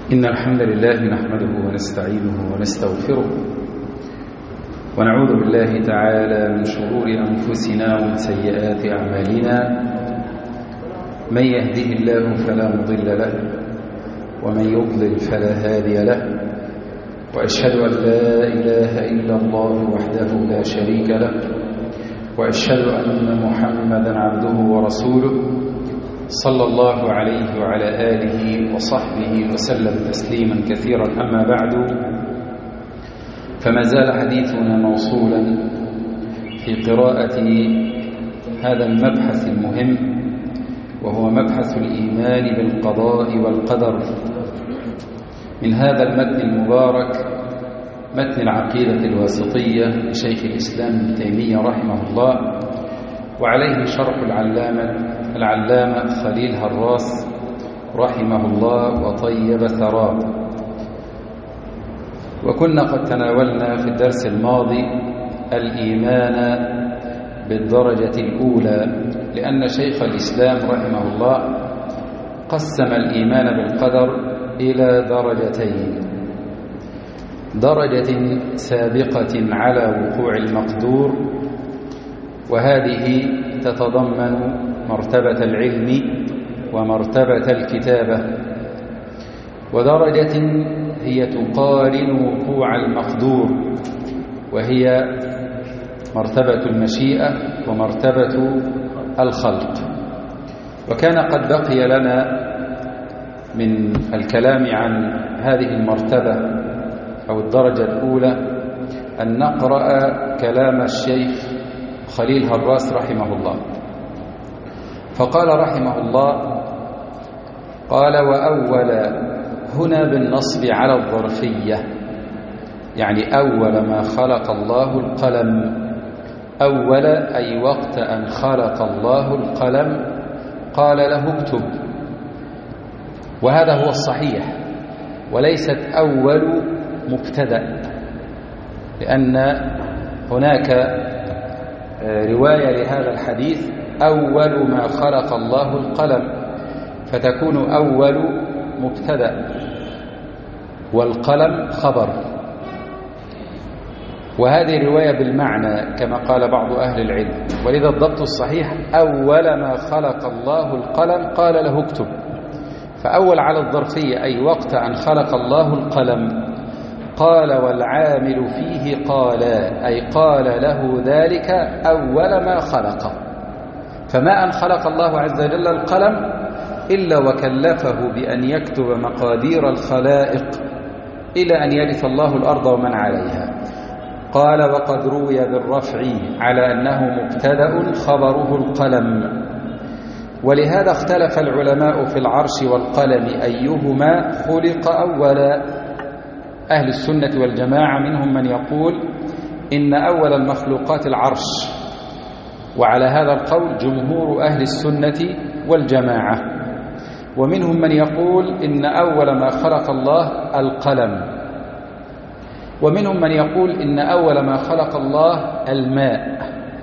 إن الحمد لله نحمده ونستعينه ونستغفره ونعوذ بالله تعالى من شرور أنفسنا ومن سيئات أعمالنا. من يهده الله فلا مضل له ومن يضلل فلا هادي له، وأشهد أن لا إله إلا الله وحده لا شريك له، وأشهد أن محمدا عبده ورسوله صلى الله عليه وعلى آله وصحبه وسلم تسليما كثيرا. أما بعد، فما زال حديثنا موصولا في قراءة هذا المبحث المهم، وهو مبحث الإيمان بالقضاء والقدر، من هذا المتن المبارك، متن العقيدة الواسطية لشيخ الإسلام ابن تيمية رحمه الله، وعليه شرح العلامة خليل هراس رحمه الله وطيب ثراه. وكنا قد تناولنا في الدرس الماضي الإيمان بالدرجة الأولى، لأن شيخ الإسلام رحمه الله قسم الإيمان بالقدر إلى درجتين: درجة سابقة على وقوع المقدور، وهذه تتضمن مرتبة العلم ومرتبة الكتابة، ودرجة هي تقارن وقوع المقدور، وهي مرتبة المشيئة ومرتبة الخلق. وكان قد بقي لنا من الكلام عن هذه المرتبة أو الدرجة الأولى أن نقرأ كلام الشيخ خليل هراس رحمه الله. فقال رحمه الله: قال: وأول هنا بالنصب على الظرفية، يعني أول ما خلق الله القلم. أول أي وقت أن خلق الله القلم قال له اكتب، وهذا هو الصحيح، وليست أول مبتدأ، لأن هناك رواية لهذا الحديث: أول ما خلق الله القلم، فتكون أول مبتدأ والقلم خبر. وهذه رواية بالمعنى كما قال بعض أهل العلم، ولذا الضبط الصحيح: أول ما خلق الله القلم قال له اكتب. فأول على الظرفية أي وقت أن خلق الله القلم. قال والعامل فيه قال، أي قال له ذلك أول ما خلق. فما أن خلق الله عز وجل القلم إلا وكلفه بأن يكتب مقادير الخلائق إلى أن يرث الله الأرض ومن عليها. قال: وقد روي بالرفع على أنه مبتدأ خبره القلم. ولهذا اختلف العلماء في العرش والقلم أيهما خلق أولا. أهل السنة والجماعة منهم من يقول إن أول المخلوقات العرش، وعلى هذا القول جمهور أهل السنة والجماعة. ومنهم من يقول إن أول ما خلق الله القلم. ومنهم من يقول إن أول ما خلق الله الماء،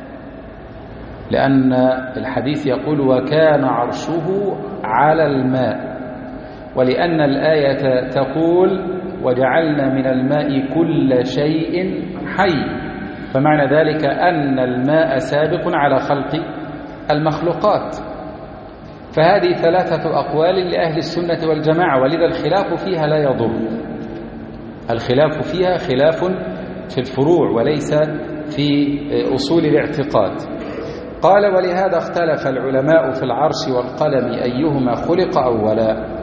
لأن الحديث يقول: وكان عرشه على الماء، ولأن الآية تقول: وجعلنا من الماء كل شيء حي، فمعنى ذلك أن الماء سابق على خلق المخلوقات. فهذه ثلاثة أقوال لأهل السنة والجماعة، ولذا الخلاف فيها لا يضر. الخلاف فيها خلاف في الفروع وليس في أصول الاعتقاد. قال: ولهذا اختلف العلماء في العرش والقلم أيهما خلق أولا.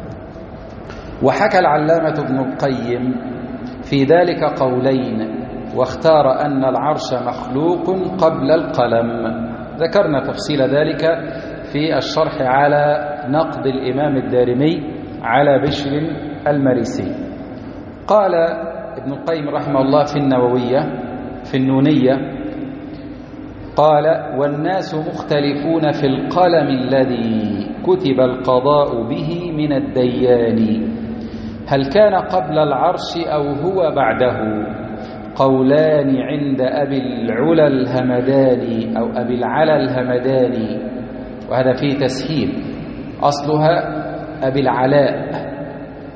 وحكى العلامة ابن القيم في ذلك قولين، واختار أن العرش مخلوق قبل القلم. ذكرنا تفصيل ذلك في الشرح على نقد الإمام الدارمي على بشر المريسي. قال ابن القيم رحمه الله في النونية: قال: والناس مختلفون في القلم الذي كتب القضاء به من الديان، هل كان قبل العرش أو هو بعده؟ قولان عند أبي العلا الهمداني أو أبي العلا الهمداني، وهذا فيه تسهيل، أصلها أبي العلاء.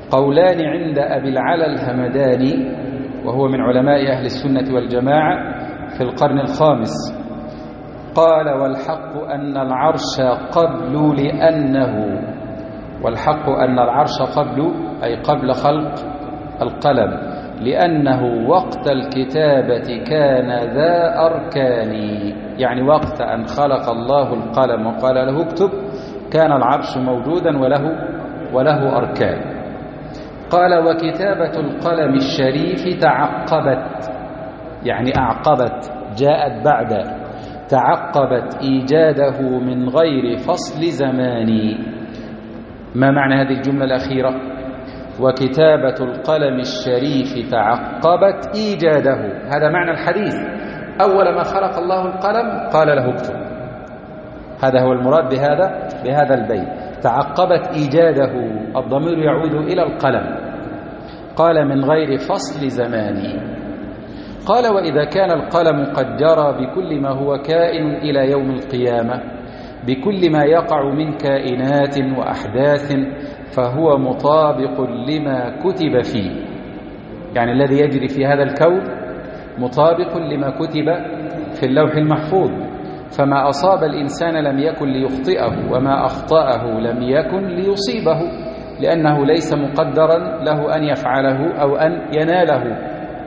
قولان عند أبي العلا الهمداني وهو من علماء أهل السنة والجماعة في القرن الخامس. قال: والحق أن العرش قبل لأنه، والحق أن العرش قبل أي قبل خلق القلم، لأنه وقت الكتابة كان ذا أركان، يعني وقت أن خلق الله القلم وقال له اكتب كان العرش موجودا وله أركان. قال: وكتابة القلم الشريف تعقبت، يعني أعقبت، جاءت بعد، تعقبت إيجاده من غير فصل زمان. ما معنى هذه الجملة الأخيرة؟ وكتابة القلم الشريف تعقبت إيجاده، هذا معنى الحديث. أول ما خلق الله القلم قال له اكتب، هذا هو المراد بهذا البيت. تعقبت إيجاده، الضمير يعود إلى القلم. قال: من غير فصل زمان. قال: وإذا كان القلم قد جرى بكل ما هو كائن إلى يوم القيامة، بكل ما يقع من كائنات وأحداث، فهو مطابق لما كتب فيه، يعني الذي يجري في هذا الكون مطابق لما كتب في اللوح المحفوظ. فما أصاب الإنسان لم يكن ليخطئه، وما أخطأه لم يكن ليصيبه، لأنه ليس مقدرا له أن يفعله أو أن يناله،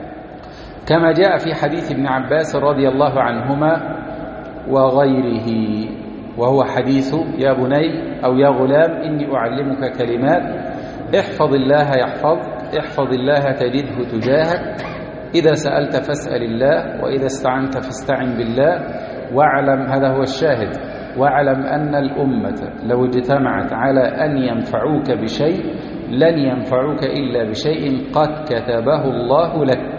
كما جاء في حديث ابن عباس رضي الله عنهما وغيره، وهو حديث: يا بني أو يا غلام إني أعلمك كلمات احفظ الله يحفظك، احفظ الله تجده تجاهك، إذا سألت فاسأل الله، وإذا استعنت فاستعن بالله، واعلم، هذا هو الشاهد، واعلم أن الأمة لو اجتمعت على أن ينفعوك بشيء لن ينفعوك إلا بشيء قد كتبه الله لك،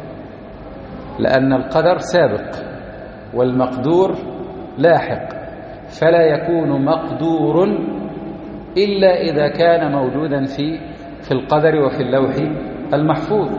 لأن القدر سابق والمقدور لاحق، فلا يكون مقدور إلا إذا كان موجودا في القدر وفي اللوح المحفوظ.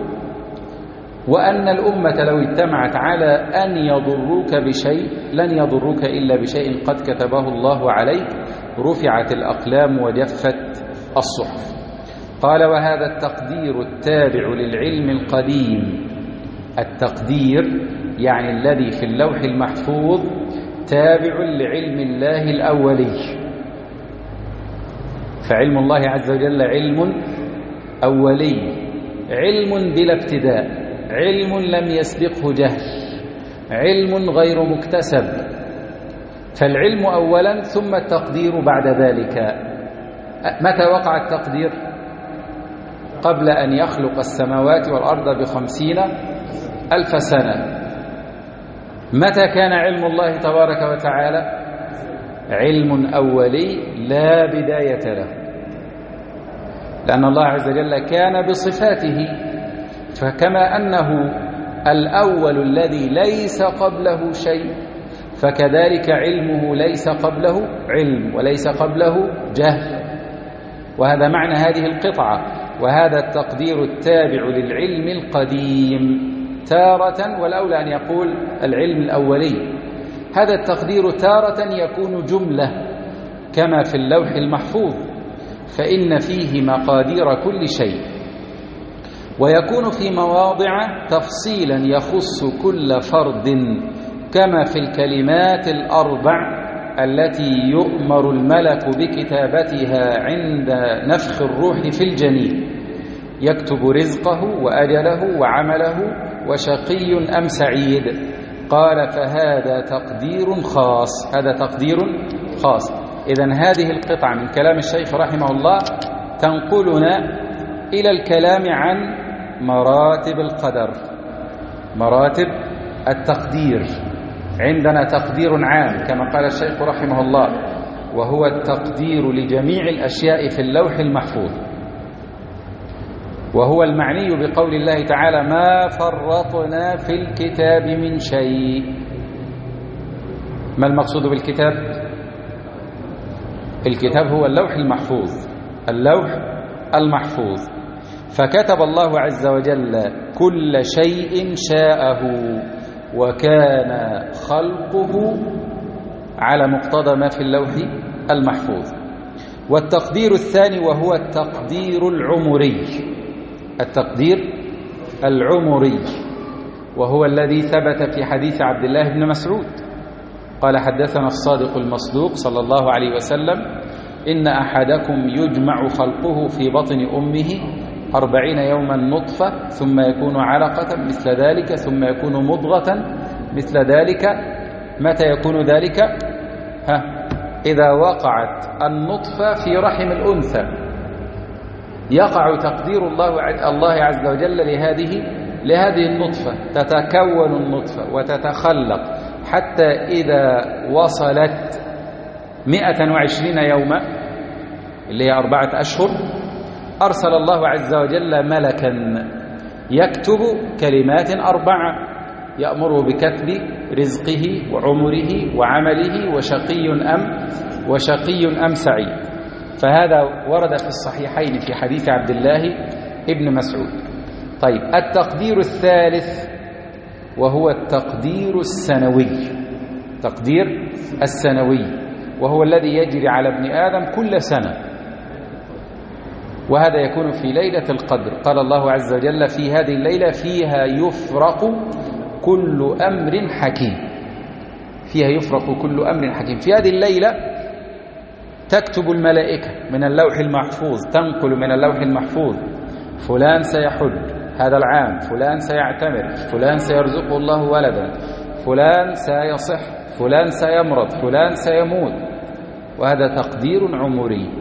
وأن الأمة لو اجتمعت على أن يضروك بشيء لن يضروك إلا بشيء قد كتبه الله عليك، رفعت الأقلام وجفت الصحف. قال: وهذا التقدير التابع للعلم القديم، التقدير يعني الذي في اللوح المحفوظ تابع لعلم الله الأولي، فعلم الله عز وجل علم أولي، علم بلا ابتداء، علم لم يسبقه جهل، علم غير مكتسب، فالعلم أولا ثم التقدير بعد ذلك. متى وقع التقدير؟ قبل أن يخلق السماوات والأرض ب50,000 سنة. متى كان علم الله تبارك وتعالى؟ علم أولي لا بداية له، لأن الله عز وجل كان بصفاته، فكما أنه الأول الذي ليس قبله شيء، فكذلك علمه ليس قبله علم وليس قبله جهل. وهذا معنى هذه القطعة: وهذا التقدير التابع للعلم القديم تارة، والأولى أن يقول العلم الأولي. هذا التقدير تارة يكون جملة كما في اللوح المحفوظ، فإن فيه مقادير كل شيء، ويكون في مواضع تفصيلا يخص كل فرد، كما في الكلمات الأربع التي يؤمر الملك بكتابتها عند نفخ الروح في الجنين، يكتب رزقه وأجله وعمله وشقي أم سعيد. قال: فهذا تقدير خاص، هذا تقدير خاص. إذن هذه القطعة من كلام الشيخ رحمه الله تنقلنا إلى الكلام عن مراتب القدر، مراتب التقدير. عندنا تقدير عام كما قال الشيخ رحمه الله، وهو التقدير لجميع الأشياء في اللوح المحفوظ، وهو المعني بقول الله تعالى: ما فرطنا في الكتاب من شيء. ما المقصود بالكتاب؟ الكتاب هو اللوح المحفوظ، اللوح المحفوظ. فكتب الله عز وجل كل شيء شاءه، وكان خلقه على مقتضى ما في اللوح المحفوظ. والتقدير الثاني وهو التقدير العمري، التقدير العمري، وهو الذي ثبت في حديث عبد الله بن مسعود قال: حدثنا الصادق المصدوق صلى الله عليه وسلم: إن أحدكم يجمع خلقه في بطن أمه 40 يوما نطفة، ثم يكون علقة مثل ذلك، ثم يكون مضغة مثل ذلك. متى يكون ذلك؟ إذا وقعت النطفة في رحم الأنثى يقع تقدير الله عز وجل لهذه النطفة، تتكون النطفة وتتخلق حتى إذا وصلت 120 يوما اللي هي 4 أشهر أرسل الله عز وجل ملكا يكتب كلمات 4 يأمره بكتب رزقه وعمره وعمله وشقي أم سعيد. فهذا ورد في الصحيحين في حديث عبد الله ابن مسعود. طيب، التقدير الثالث وهو التقدير السنوي، تقدير السنوي، وهو الذي يجري على ابن آدم كل سنة، وهذا يكون في ليلة القدر. قال الله عز وجل: في هذه الليلة فيها يفرق كل أمر حكيم، فيها يفرق كل أمر حكيم. في هذه الليلة تكتب الملائكة من اللوح المحفوظ، تنقل من اللوح المحفوظ: فلان سيحج هذا العام، فلان سيعتمر، فلان سيرزقه الله ولدا، فلان سيصح، فلان سيمرض، فلان سيموت. وهذا تقدير عمري.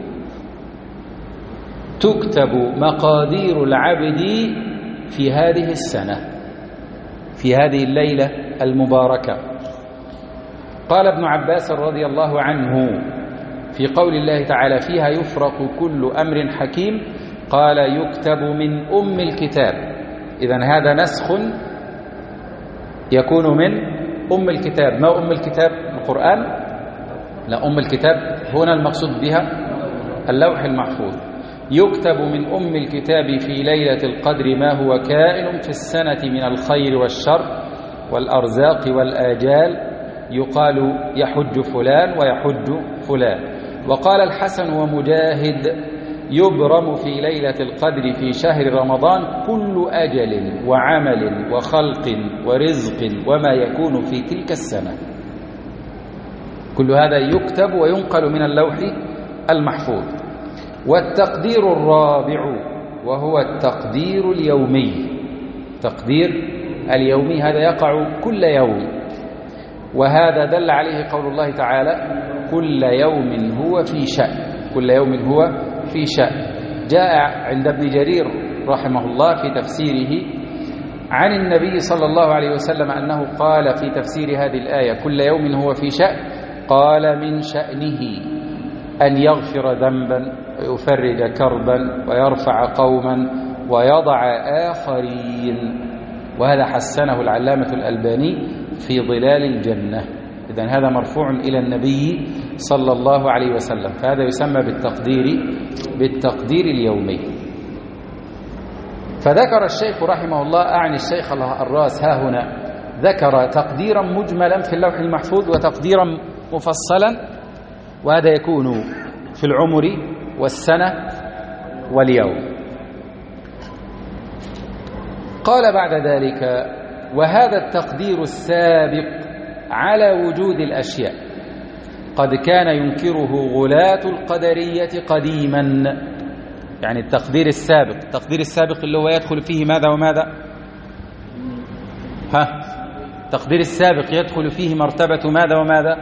تكتب مقادير العبد في هذه السنة، في هذه الليلة المباركة. قال ابن عباس رضي الله عنه في قول الله تعالى: فيها يفرق كل أمر حكيم، قال: يكتب من أم الكتاب. إذن هذا نسخ يكون من أم الكتاب. ما أم الكتاب؟ القرآن؟ لا، أم الكتاب هنا المقصود بها اللوح المحفوظ. يكتب من أم الكتاب في ليلة القدر ما هو كائن في السنة من الخير والشر والأرزاق والآجال. يقال يحج فلان ويحج فلان. وقال الحسن ومجاهد: يبرم في ليلة القدر في شهر رمضان كل أجل وعمل وخلق ورزق وما يكون في تلك السنة. كل هذا يكتب وينقل من اللوح المحفوظ. والتقدير الرابع وهو التقدير اليومي. تقدير اليومي هذا يقع كل يوم، وهذا دل عليه قول الله تعالى: كل يوم هو في شأن. كل يوم هو في شأن. جاء عند ابن جرير رحمه الله في تفسيره عن النبي صلى الله عليه وسلم أنه قال في تفسير هذه الآية: كل يوم هو في شأن، قال: من شأنه أن يغفر ذنبا ويفرج كربا ويرفع قوما ويضع آخرين. وهذا حسنه العلامة الألباني في ظلال الجنة. إذن هذا مرفوع إلى النبي صلى الله عليه وسلم، فهذا يسمى بالتقدير اليومي. فذكر الشيخ رحمه الله، أعني الشيخ الراس ها هنا، ذكر تقديرا مجملا في اللوح المحفوظ وتقديرا مفصلا، وهذا يكون في العمر والسنة واليوم. قال بعد ذلك: وهذا التقدير السابق على وجود الأشياء قد كان ينكره غلاة القدرية قديما. يعني التقدير السابق اللي هو يدخل فيه ماذا وماذا؟ التقدير السابق يدخل فيه مرتبة ماذا وماذا؟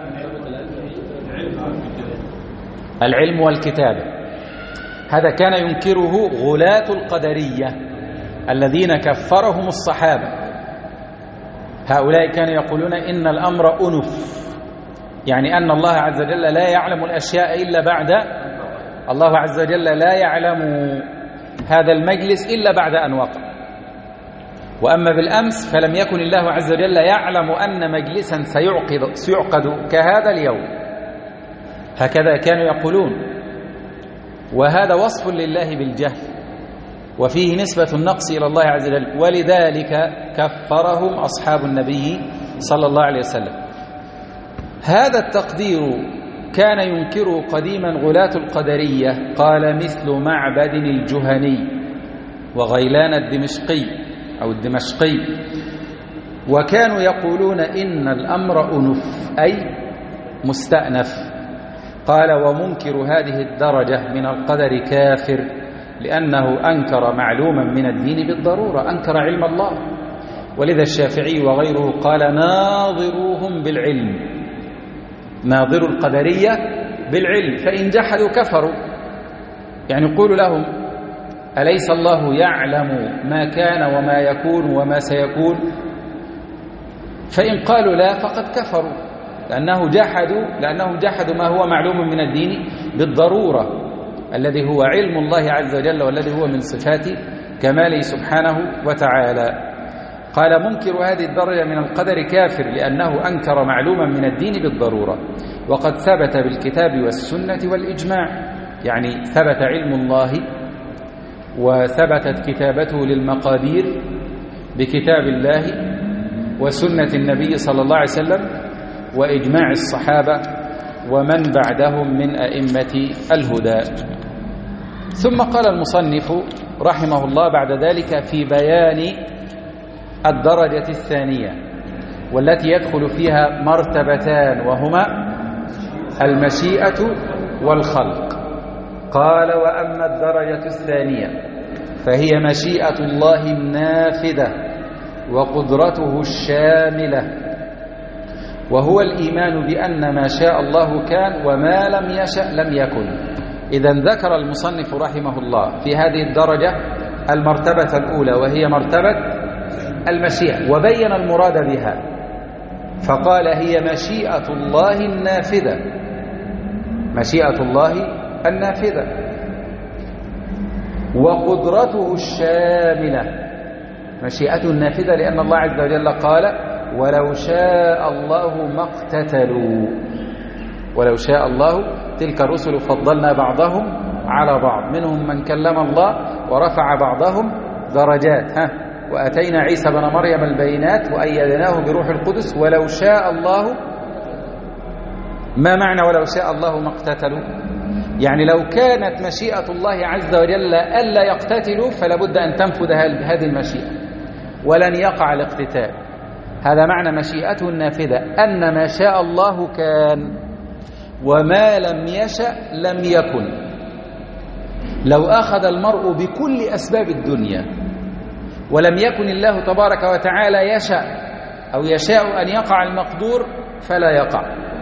العلم والكتابة. هذا كان ينكره غلاة القدرية الذين كفرهم الصحابة. هؤلاء كانوا يقولون إن الأمر أنف، يعني أن الله عز وجل لا يعلم الأشياء إلا بعد، الله عز وجل لا يعلم هذا المجلس إلا بعد أن وقع. وأما بالأمس فلم يكن الله عز وجل يعلم أن مجلسا سيعقد كهذا اليوم. هكذا كانوا يقولون، وهذا وصف لله بالجهل وفيه نسبة النقص إلى الله عز وجل، ولذلك كفرهم أصحاب النبي صلى الله عليه وسلم. هذا التقدير كان ينكره قديما غلاة القدرية، قال مثل معبد الجهني وغيلان الدمشقي أو الدمشقي، وكانوا يقولون إن الأمر أنف أي مستأنف. قال ومنكر هذه الدرجة من القدر كافر، لأنه أنكر معلوما من الدين بالضرورة، أنكر علم الله. ولذا الشافعي وغيره قال ناظروهم بالعلم، ناظروا القدرية بالعلم، فإن جحدوا كفروا. يعني يقول لهم أليس الله يعلم ما كان وما يكون وما سيكون؟ فإن قالوا لا فقد كفروا، لأنهم جحدوا ما هو معلوم من الدين بالضرورة، الذي هو علم الله عز وجل، والذي هو من صفات كماله سبحانه وتعالى. قال منكر هذه الدرجة من القدر كافر، لأنه أنكر معلوما من الدين بالضرورة، وقد ثبت بالكتاب والسنة والإجماع. يعني ثبت علم الله وثبتت كتابته للمقادير بكتاب الله وسنة النبي صلى الله عليه وسلم وإجماع الصحابة ومن بعدهم من أئمة الهدى. ثم قال المصنف رحمه الله بعد ذلك في بيان الدرجة الثانية، والتي يدخل فيها مرتبتان، وهما المشيئة والخلق. قال وأما الدرجة الثانية فهي مشيئة الله النافذة وقدرته الشاملة، وهو الإيمان بأن ما شاء الله كان وما لم يشأ لم يكن. إذن ذكر المصنف رحمه الله في هذه الدرجة المرتبة الأولى، وهي مرتبة المشيئة، وبين المراد بها، فقال هي مشيئة الله النافذة، مشيئة الله النافذة، وقدرته الشاملة. مشيئته النافذة لأن الله عز وجل قال ولو شاء الله ما اقتتلوا، ولو شاء الله تلك الرسل فضلنا بعضهم على بعض، منهم من كلم الله ورفع بعضهم درجات، وأتينا عيسى بن مريم البينات وأيدناه بروح القدس ولو شاء الله. ما معنى ولو شاء الله ما اقتتلوا؟ يعني لو كانت مشيئة الله عز وجل ألا يقتتلوا فلا بد أن تنفذ هذه المشيئة ولن يقع الاقتتال. هذا معنى مشيئته النافذة، أن ما شاء الله كان وما لم يشأ لم يكن. لو أخذ المرء بكل أسباب الدنيا ولم يكن الله تبارك وتعالى يشاء أو يشاء أن يقع المقدور فلا يقع.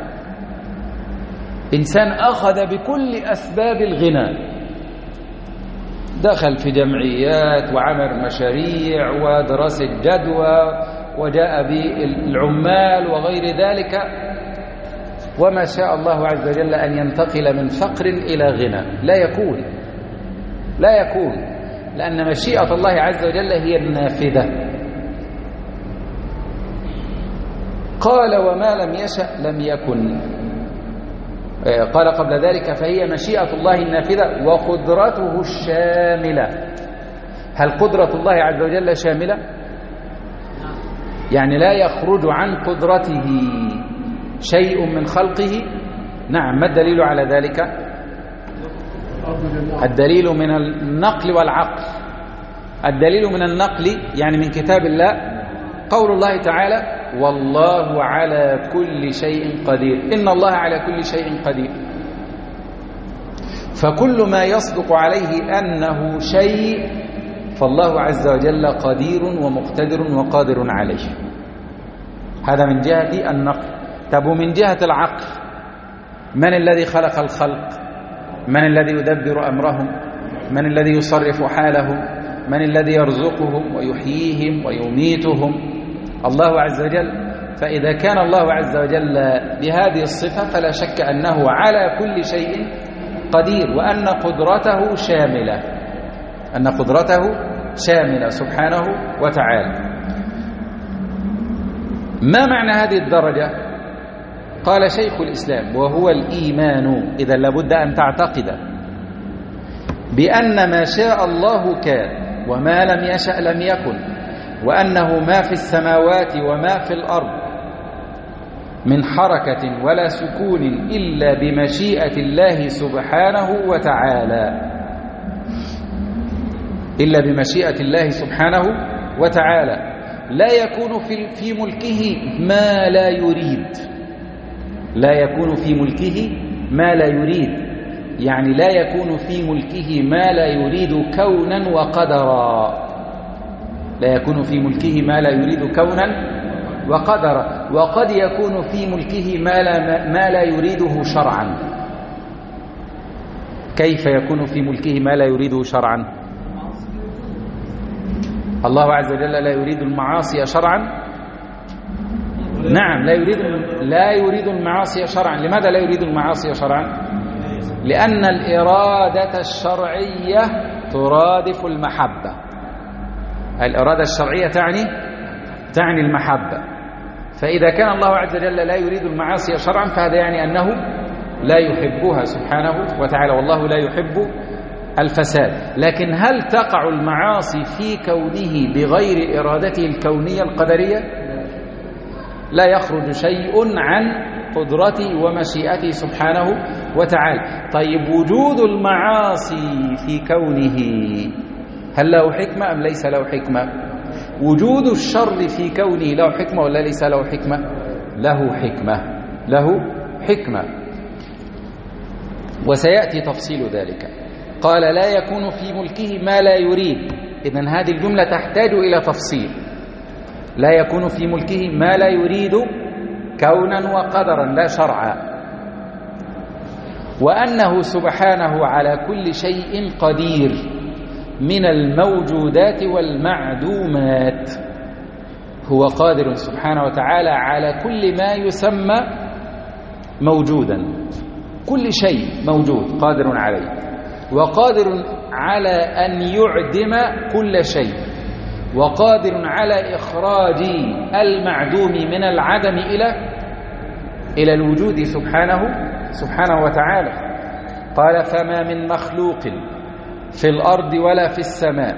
إنسان أخذ بكل أسباب الغنى، دخل في جمعيات وعمل مشاريع ودراسة جدوى وجاء بالعمال وغير ذلك، وما شاء الله عز وجل أن ينتقل من فقر إلى غنى لا يكون، لأن مشيئة الله عز وجل هي النافذة. قال وما لم يشأ لم يكن. قال قبل ذلك فهي مشيئة الله النافذة وقدرته الشاملة. هل قدرة الله عز وجل شاملة؟ يعني لا يخرج عن قدرته شيء من خلقه؟ نعم. ما الدليل على ذلك؟ الدليل من النقل والعقل. الدليل من النقل يعني من كتاب الله قول الله تعالى والله على كل شيء قدير، إن الله على كل شيء قدير. فكل ما يصدق عليه أنه شيء فالله عز وجل قدير ومقتدر وقادر عليه. هذا من جهة النقل. طب ومن جهة العقل، من الذي خلق الخلق؟ من الذي يدبر أمرهم؟ من الذي يصرف حالهم؟ من الذي يرزقهم ويحييهم ويميتهم؟ الله عز وجل. فإذا كان الله عز وجل بهذه الصفة فلا شك أنه على كل شيء قدير، وأن قدرته شاملة، أن قدرته شاملة سبحانه وتعالى. ما معنى هذه الدرجة؟ قال شيخ الإسلام وهو الإيمان. إذا لابد أن تعتقد بأن ما شاء الله كان وما لم يشأ لم يكن، وأنه ما في السماوات وما في الأرض من حركة ولا سكون إلا بمشيئة الله سبحانه وتعالى، إلا بمشيئة الله سبحانه وتعالى. لا يكون في ملكه ما لا يريد، لا يكون في ملكه ما لا يريد، يعني لا يكون في ملكه ما لا يريد كونا وقدرا، لا يكون في ملكه ما لا يريد كونا وقدرا. وقد يكون في ملكه ما لا يريده شرعا. كيف يكون في ملكه ما لا يريده شرعا؟ الله عز وجل لا يريد المعاصي شرعا. نعم، لا يريد المعاصي شرعا. لماذا لا يريد المعاصي شرعا؟ لأن الإرادة الشرعية ترادف المحبة. الإرادة الشرعية تعني المحبة. فإذا كان الله عز وجل لا يريد المعاصي شرعا فهذا يعني أنه لا يحبها سبحانه وتعالى، والله لا يحب الفساد. لكن هل تقع المعاصي في كونه بغير إرادته الكونية القدرية؟ لا يخرج شيء عن قدرته ومشيئته سبحانه وتعالى. طيب، وجود المعاصي في كونه هل له حكمة أم ليس له حكمة؟ وجود الشر في كونه له حكمة ولا ليس له حكمة؟ له حكمة، له حكمة، وسيأتي تفصيل ذلك. قال لا يكون في ملكه ما لا يريد. إذن هذه الجملة تحتاج إلى تفصيل. لا يكون في ملكه ما لا يريد كونا وقدرا لا شرعا، وأنه سبحانه على كل شيء قدير من الموجودات والمعدومات. هو قادر سبحانه وتعالى على كل ما يسمى موجودا، كل شيء موجود قادر عليه، وقادر على أن يعدم كل شيء، وقادر على إخراج المعدوم من العدم إلى الوجود سبحانه وتعالى. قال فما من مخلوق في الأرض ولا في السماء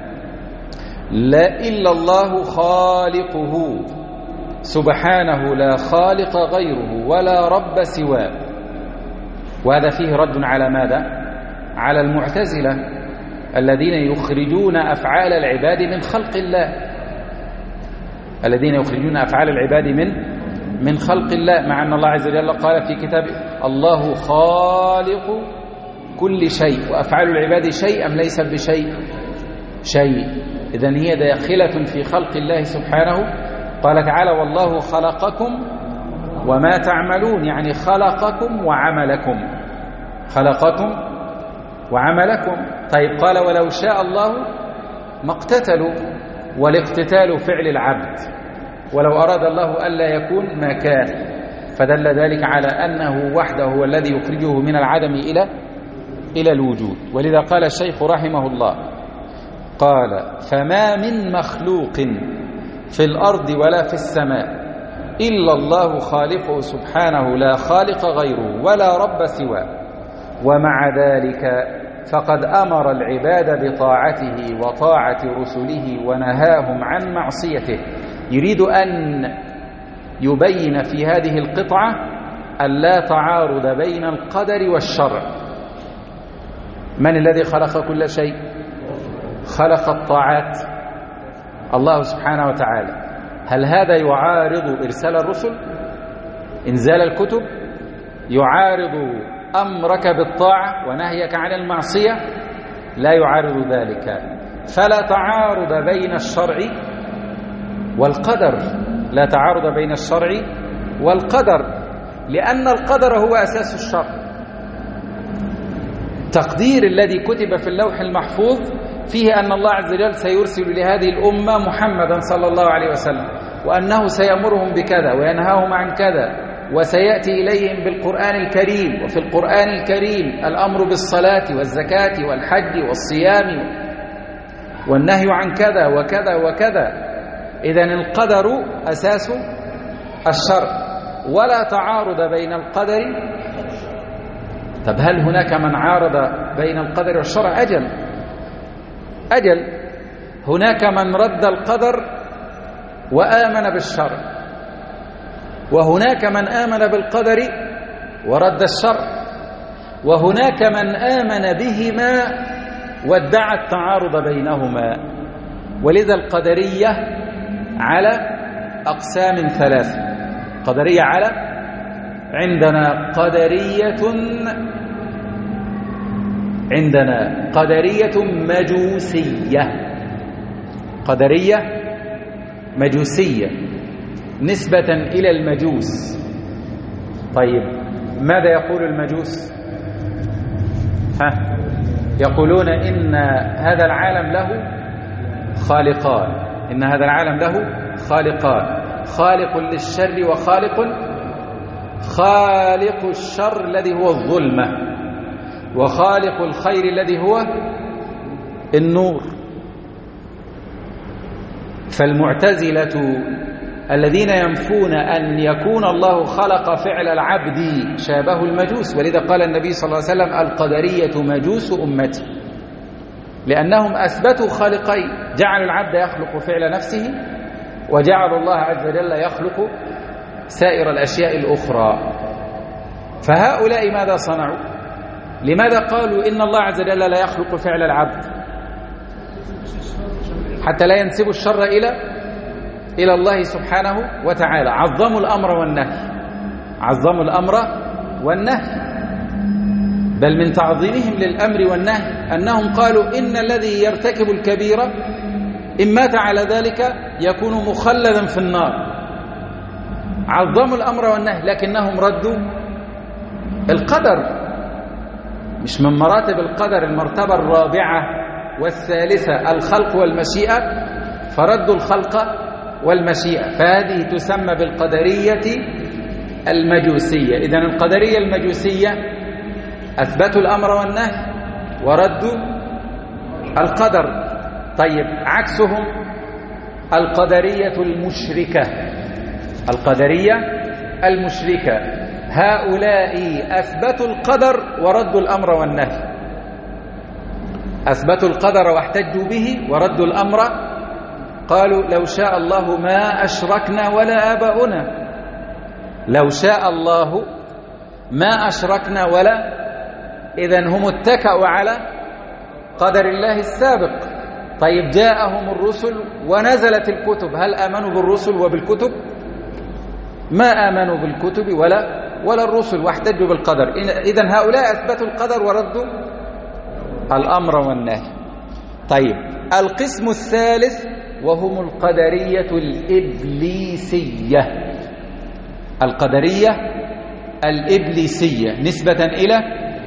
لا إلا الله خالقه سبحانه، لا خالق غيره ولا رب سواه. وهذا فيه رد على ماذا؟ على المعتزلة الذين يخرجون أفعال العباد من خلق الله، الذين يخرجون أفعال العباد من خلق الله، مع أن الله عز وجل قال في كتابه الله خالق كل شيء، وأفعال العباد شيء أم ليس بشيء؟ شيء. إذن هي داخلة في خلق الله سبحانه. قال تعالى والله خلقكم وما تعملون، يعني خلقكم وعملكم، خلقكم وعملكم. طيب، قال ولو شاء الله ما اقتتلوا، والاقتتال فعل العبد، ولو أراد الله ألا يكون ما كان، فدل ذلك على أنه وحده هو الذي يخرجه من العدم إلى الوجود. ولذا قال الشيخ رحمه الله، قال فما من مخلوق في الأرض ولا في السماء إلا الله خالقه سبحانه، لا خالق غيره ولا رب سواه. ومع ذلك فقد أمر العباد بطاعته وطاعة رسله ونهاهم عن معصيته. يريد أن يبين في هذه القطعة أن لا تعارض بين القدر والشرع. من الذي خلق كل شيء؟ خلق الطاعات الله سبحانه وتعالى. هل هذا يعارض إرسال الرسل؟ إنزال الكتب؟ يعارض أمرك بالطاعة ونهيك عن المعصية؟ لا يعارض ذلك. فلا تعارض بين الشرع والقدر، لا تعارض بين الشرع والقدر، لأن القدر هو أساس الشرع. تقدير الذي كتب في اللوح المحفوظ فيه أن الله عز وجل سيرسل لهذه الأمة محمدا صلى الله عليه وسلم، وأنه سيأمرهم بكذا وينهاهم عن كذا، وسيأتي إليهم بالقرآن الكريم. وفي القرآن الكريم الأمر بالصلاة والزكاة والحج والصيام والنهي عن كذا وكذا وكذا. إذن القدر أساس الشرع، ولا تعارض بين القدر. طب هل هناك من عارض بين القدر والشرع؟ أجل هناك من رد القدر وآمن بالشرع، وهناك من آمن بالقدر ورد الشر، وهناك من آمن بهما وادعى التعارض بينهما. ولذا القدرية على أقسام ثلاثة. قدرية على عندنا قدرية مجوسية، قدرية مجوسية نسبة إلى المجوس. طيب ماذا يقول المجوس؟ يقولون إن هذا العالم له خالقان، إن هذا العالم له خالقان، خالق للشر خالق الشر الذي هو الظلمة، وخالق الخير الذي هو النور. فالمعتزلة الذين ينفون أن يكون الله خلق فعل العبد شابه المجوس، ولذا قال النبي صلى الله عليه وسلم القدرية مجوس أمتي، لأنهم أثبتوا خالقين، جعلوا العبد يخلق فعل نفسه، وجعلوا الله عز وجل يخلق سائر الأشياء الأخرى. فهؤلاء ماذا صنعوا؟ لماذا قالوا إن الله عز وجل لا يخلق فعل العبد؟ حتى لا ينسبوا الشر إلى الله سبحانه وتعالى. عظموا الأمر والنهي، عظموا الأمر والنهي، بل من تعظيمهم للأمر والنهي أنهم قالوا إن الذي يرتكب الكبيرة إن مات على ذلك يكون مخلدا في النار. عظموا الأمر والنهي، لكنهم ردوا القدر. مش من مراتب القدر المرتبة الرابعة والثالثة الخلق والمشيئة، فردوا الخلق والمشيئة، فهذه تسمى بالقدرية المجوسية. إذن القدرية المجوسية أثبتوا الأمر والنهي وردوا القدر. طيب عكسهم القدرية المشركة، القدرية المشركة هؤلاء أثبتوا القدر وردوا الأمر والنهي، أثبتوا القدر واحتجوا به وردوا الأمر. قالوا لو شاء الله ما أشركنا ولا آباؤنا، لو شاء الله ما أشركنا ولا. إذن هم اتكأوا على قدر الله السابق. طيب جاءهم الرسل ونزلت الكتب، هل آمنوا بالرسل وبالكتب؟ ما آمنوا بالكتب ولا الرسل، واحتجوا بالقدر. إذن هؤلاء أثبتوا القدر وردوا الأمر والنهي. طيب القسم الثالث وهم القدرية الإبليسية، القدرية الإبليسية نسبة إلى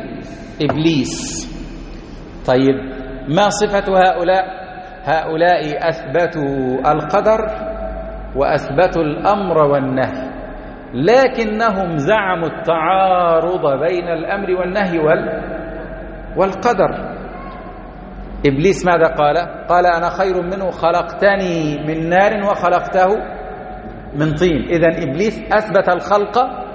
إبليس. طيب ما صفة هؤلاء؟ هؤلاء أثبتوا القدر وأثبتوا الأمر والنهي، لكنهم زعموا التعارض بين الأمر والنهي والقدر. إبليس ماذا قال؟ قال أنا خير منه، خلقتني من نار وخلقته من طين. إذن إبليس أثبت الخلق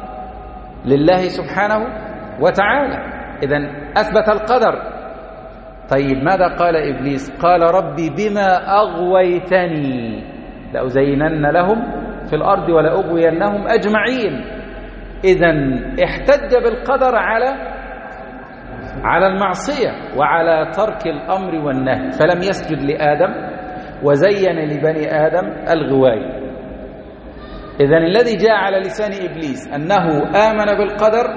لله سبحانه وتعالى، إذن أثبت القدر. طيب ماذا قال إبليس؟ قال ربي بما أغويتني لأزينن لهم في الأرض ولأغوينهم أجمعين. إذن احتج بالقدر على المعصية وعلى ترك الأمر والنهي، فلم يسجد لآدم وزين لبني آدم الغواية. إذن الذي جاء على لسان إبليس أنه آمن بالقدر،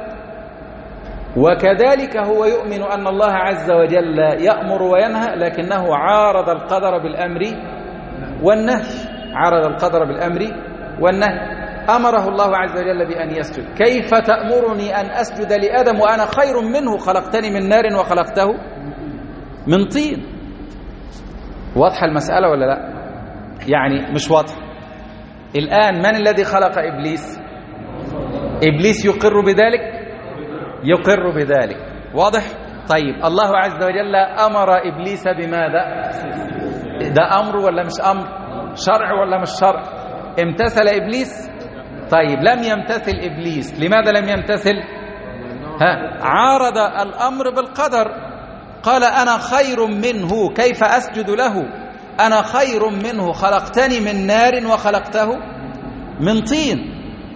وكذلك هو يؤمن أن الله عز وجل يأمر وينهى، لكنه عارض القدر بالأمر والنهي، عارض القدر بالأمر والنهي. أمره الله عز وجل بأن يسجد. كيف تأمرني أن أسجد لآدم وأنا خير منه، خلقتني من نار وخلقته من طين؟ واضحة المسألة ولا لا؟ يعني مش واضحة. الآن من الذي خلق إبليس؟ إبليس يقر بذلك؟ يقر بذلك. واضح؟ طيب الله عز وجل أمر إبليس بماذا؟ ده أمر ولا مش أمر؟ شرع ولا مش شرع؟ امتثل إبليس؟ طيب لم يمتثل إبليس. لماذا لم يمتثل؟ عارض الأمر بالقدر، قال أنا خير منه، كيف أسجد له؟ أنا خير منه، خلقتني من نار وخلقته من طين.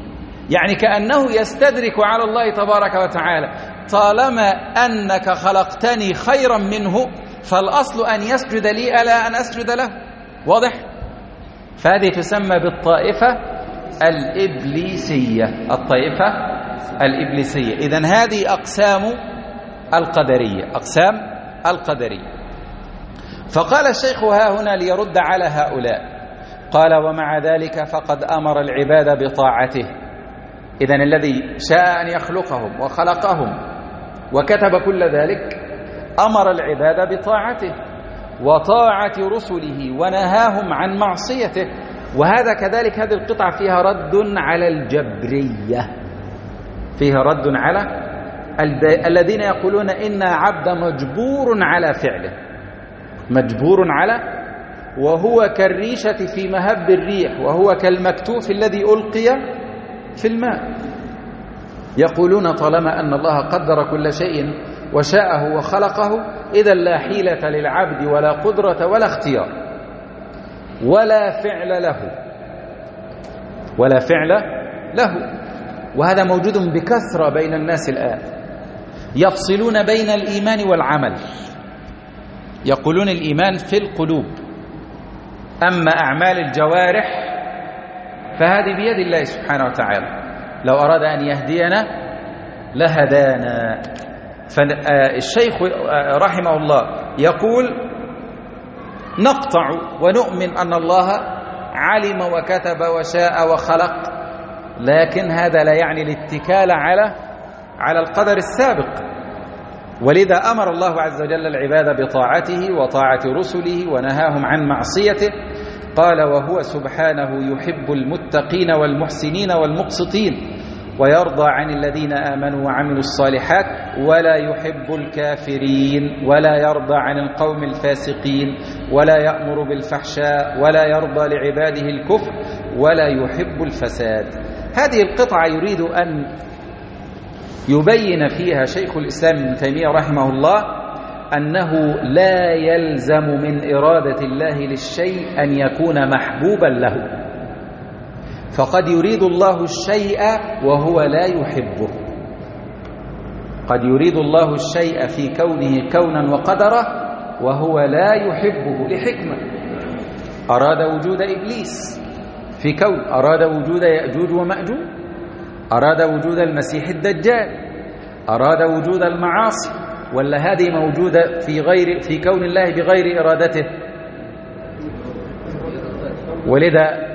يعني كأنه يستدرك على الله تبارك وتعالى، طالما أنك خلقتني خيرا منه فالأصل أن يسجد لي ألا أن أسجد له. واضح؟ فهذه تسمى بالطائفة الإبليسية. الطائفة الإبليسية. إذن هذه أقسام القدرية، أقسام القدرية. فقال الشيخ ها هنا ليرد على هؤلاء، قال ومع ذلك فقد أمر العباد بطاعته. إذن الذي شاء أن يخلقهم وخلقهم وكتب كل ذلك أمر العباد بطاعته وطاعة رسله ونهاهم عن معصيته. وهذا كذلك، هذه القطعة فيها رد على الجبرية، فيها رد على الذين يقولون إن عبد مجبور على فعله، مجبور على، وهو كالريشة في مهب الريح، وهو كالمكتوف الذي ألقي في الماء. يقولون طالما أن الله قدر كل شيء وشاءه وخلقه إذا لا حيلة للعبد ولا قدرة ولا اختيار ولا فعل له، ولا فعل له. وهذا موجود بكثرة بين الناس الآن، يفصلون بين الإيمان والعمل، يقولون الإيمان في القلوب، أما أعمال الجوارح فهذه بيد الله سبحانه وتعالى، لو أراد أن يهدينا لهدانا. فالشيخ رحمه الله يقول نقطع ونؤمن أن الله علم وكتب وشاء وخلق، لكن هذا لا يعني الاتكال على القدر السابق. ولذا أمر الله عز وجل العباد بطاعته وطاعة رسله ونهاهم عن معصيته. قال وهو سبحانه يحب المتقين والمحسنين والمقسطين ويرضى عن الذين آمنوا وعملوا الصالحات ولا يحب الكافرين ولا يرضى عن القوم الفاسقين ولا يأمر بالفحشاء ولا يرضى لعباده الكفر ولا يحب الفساد. هذه القطعة يريد أن يبين فيها شيخ الإسلام ابن تيمية رحمه الله أنه لا يلزم من إرادة الله للشيء أن يكون محبوبا له، فقد يريد الله الشيء وهو لا يحبه، قد يريد الله الشيء في كونه كونا وقدره وهو لا يحبه لحكمة. أراد وجود إبليس في كون، أراد وجود يأجوج ومأجوج، أراد وجود المسيح الدجال، أراد وجود المعاصي، ولا هذه موجودة في كون الله بغير إرادته؟ ولذا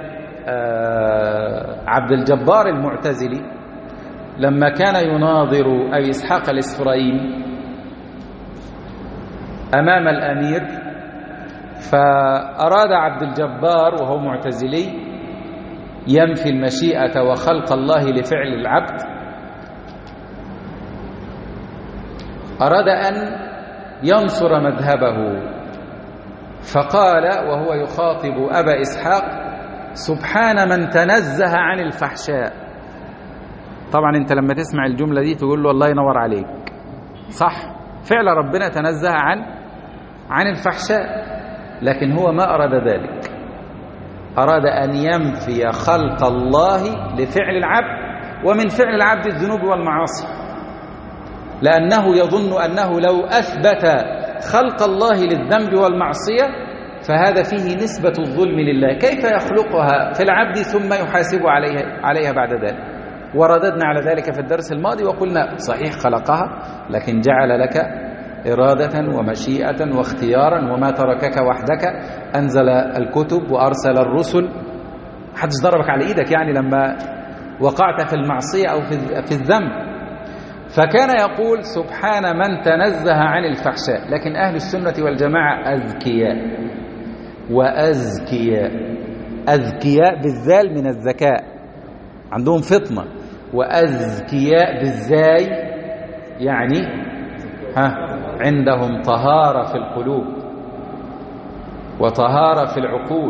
عبد الجبار المعتزلي لما كان يناظر أبي إسحاق الإسفرايني أمام الأمير، فأراد عبد الجبار وهو معتزلي ينفي المشيئة وخلق الله لفعل العبد، أراد أن ينصر مذهبه، فقال وهو يخاطب أبا إسحاق سبحان من تنزه عن الفحشاء. طبعا أنت لما تسمع الجملة دي تقول له الله ينور عليك، صح، فعل ربنا تنزه عن الفحشاء، لكن هو ما أراد ذلك، أراد أن ينفي خلق الله لفعل العبد، ومن فعل العبد الذنوب والمعاصي، لأنه يظن أنه لو أثبت خلق الله للذنب والمعصية فهذا فيه نسبة الظلم لله، كيف يخلقها في العبد ثم يحاسب عليها بعد ذلك؟ ورددنا على ذلك في الدرس الماضي وقلنا صحيح خلقها، لكن جعل لك إرادة ومشيئة واختيارا، وما تركك وحدك، أنزل الكتب وأرسل الرسل، حدش ضربك على إيدك يعني لما وقعت في المعصية أو في الذنب. فكان يقول سبحان من تنزه عن الفحشاء، لكن أهل السنة والجماعة أذكياء وأزكياء، أذكياء بالذال من الذكاء، عندهم فطنة، وأزكياء بالزاي يعني عندهم طهارة في القلوب وطهارة في العقول،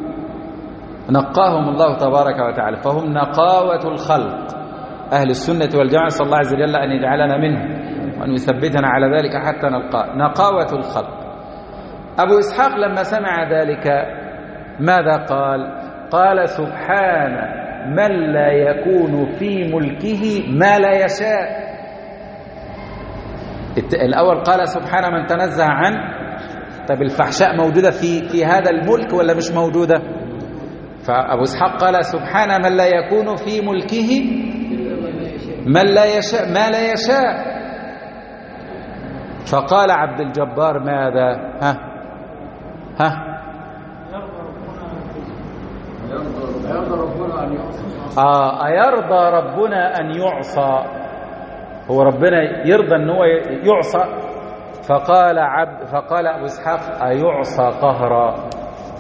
نقاهم الله تبارك وتعالى، فهم نقاوة الخلق. أهل السنة والجماعة صلى الله عز وجل أن يجعلنا منهم وأن يثبتنا على ذلك حتى نلقاه، نقاوة الخلق. أبو إسحاق لما سمع ذلك ماذا قال؟ قال سبحان من لا يكون في ملكه ما لا يشاء. الأول قال سبحان من تنزه عن. طب الفحشاء موجودة في هذا الملك ولا مش موجودة؟ فأبو إسحاق قال سبحان من لا يكون في ملكه من لا يشاء ما لا يشاء. فقال عبد الجبار ماذا؟ أيرضى ربنا أن يعصى؟ هو ربنا يرضى أن هو يعصى؟ فقال أبو إسحاق أيعصى قهرا،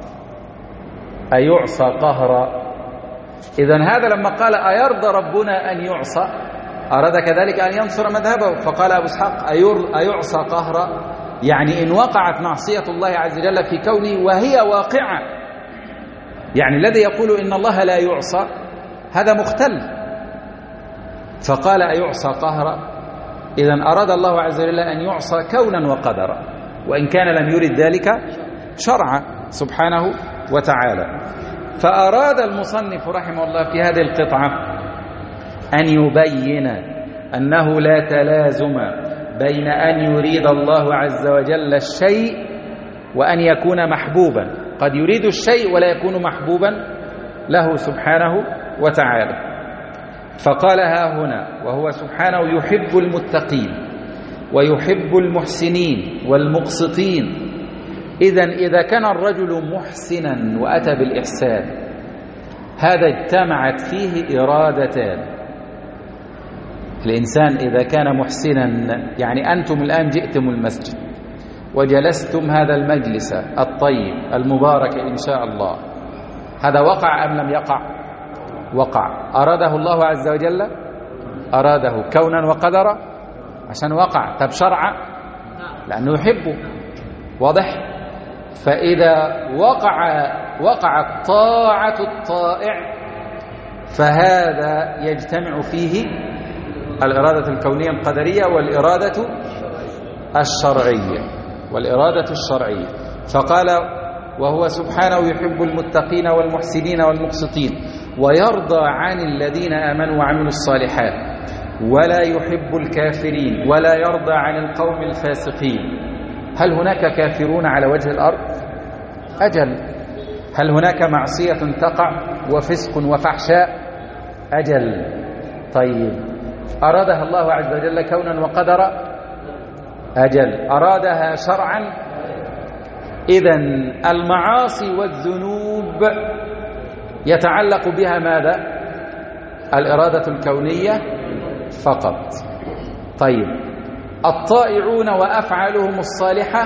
أيعصى قهرا. إذن هذا لما قال أيرضى ربنا أن يعصى أراد كذلك أن ينصر مذهبه. فقال أبو إسحاق أيعصى قهرا، يعني إن وقعت معصية الله عز وجل في كونه وهي واقعة، يعني الذي يقول إن الله لا يعصى هذا مختل. فقال أيعصى قهرا، إذن أراد الله عز وجل أن يعصى كونا وقدرا، وإن كان لم يرد ذلك شرعا سبحانه وتعالى. فأراد المصنف رحمه الله في هذه القطعة أن يبين أنه لا تلازم بين أن يريد الله عز وجل الشيء وأن يكون محبوبا. قد يريد الشيء ولا يكون محبوبا له سبحانه وتعالى. فقال ها هنا وهو سبحانه يحب المتقين ويحب المحسنين والمقسطين. إذا كان الرجل محسنا وأتى بالإحسان هذا اجتمعت فيه إرادتان. الإنسان إذا كان محسنا، يعني أنتم الآن جئتم المسجد وجلستم هذا المجلس الطيب المبارك إن شاء الله، هذا وقع أم لم يقع؟ وقع. أراده الله عز وجل؟ أراده كونا وقدرا عشان وقع. طب شرعا؟ لأنه يحبه. واضح؟ فإذا وقعت طاعة الطائع فهذا يجتمع فيه الإرادة الكونية القدرية والإرادة الشرعية. فقال وهو سبحانه يحب المتقين والمحسنين والمقسطين ويرضى عن الذين آمنوا وعملوا الصالحات ولا يحب الكافرين ولا يرضى عن القوم الفاسقين. هل هناك كافرون على وجه الأرض؟ أجل. هل هناك معصية تقع وفسق وفحشاء؟ أجل. طيب أرادها الله عز وجل كونا وقدرا؟ أجل. أرادها شرعا؟ إذن المعاصي والذنوب يتعلق بها ماذا؟ الإرادة الكونية فقط. طيب الطائعون وأفعالهم الصالحة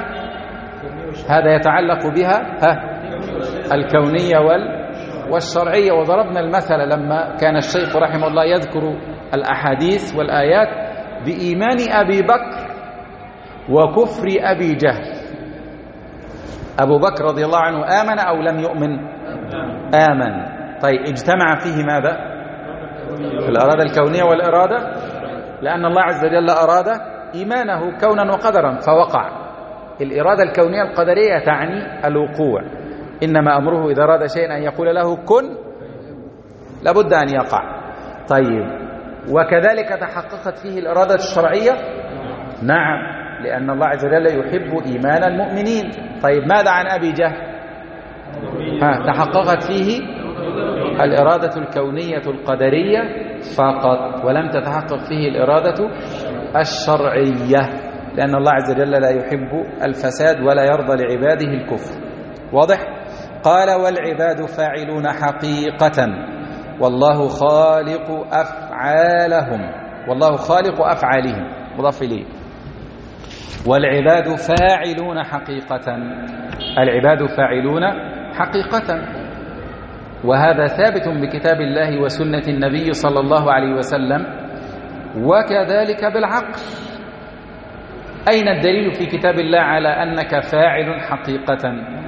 هذا يتعلق بها الكونية والشرعية. وضربنا المثل لما كان الشيخ رحمه الله يذكر الأحاديث والآيات بإيمان أبي بكر وكفر أبي جهل. أبو بكر رضي الله عنه آمن أو لم يؤمن؟ آمن. طيب اجتمع فيه ماذا؟ الإرادة الكونية والإرادة، لأن الله عز وجل أراد إيمانه كونا وقدرا فوقع. الإرادة الكونية القدرية تعني الوقوع، إنما أمره إذا أراد شيئا أن يقول له كن لابد أن يقع. طيب وكذلك تحققت فيه الإرادة الشرعية؟ نعم، لأن الله عز وجل يحب إيمان المؤمنين. طيب ماذا عن أبي جهل؟ تحققت فيه الإرادة الكونية القدرية فقط، ولم تتحقق فيه الإرادة الشرعية، لأن الله عز وجل لا يحب الفساد ولا يرضى لعباده الكفر. واضح؟ قال والعباد فاعلون حقيقة والله خالق أفعالهم، والله خالق أفعالهم مضاف إليه. والعباد فاعلون حقيقة، العباد فاعلون حقيقة، وهذا ثابت بكتاب الله وسنة النبي صلى الله عليه وسلم، وكذلك بالعقل. أين الدليل في كتاب الله على أنك فاعل حقيقة؟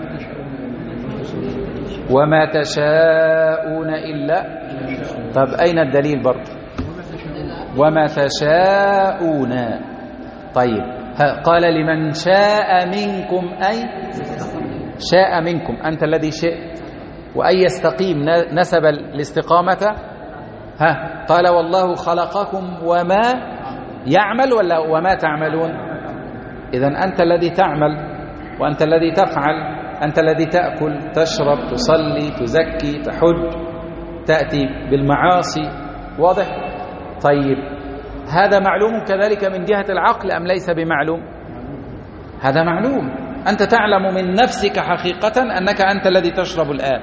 وما تشاءون إلا. طب أين الدليل برضه؟ وما تشاءون. طيب قال لمن شاء منكم، أي شاء منكم، أنت الذي شئت وأن يستقيم نسب الاستقامة قال والله خلقكم وما يعمل ولا وما تعملون. إذن أنت الذي تعمل وأنت الذي تفعل، أنت الذي تأكل تشرب تصلي تزكي تحج تأتي بالمعاصي. واضح؟ طيب هذا معلوم كذلك من جهة العقل أم ليس بمعلوم؟ هذا معلوم. أنت تعلم من نفسك حقيقة أنك أنت الذي تشرب الآن،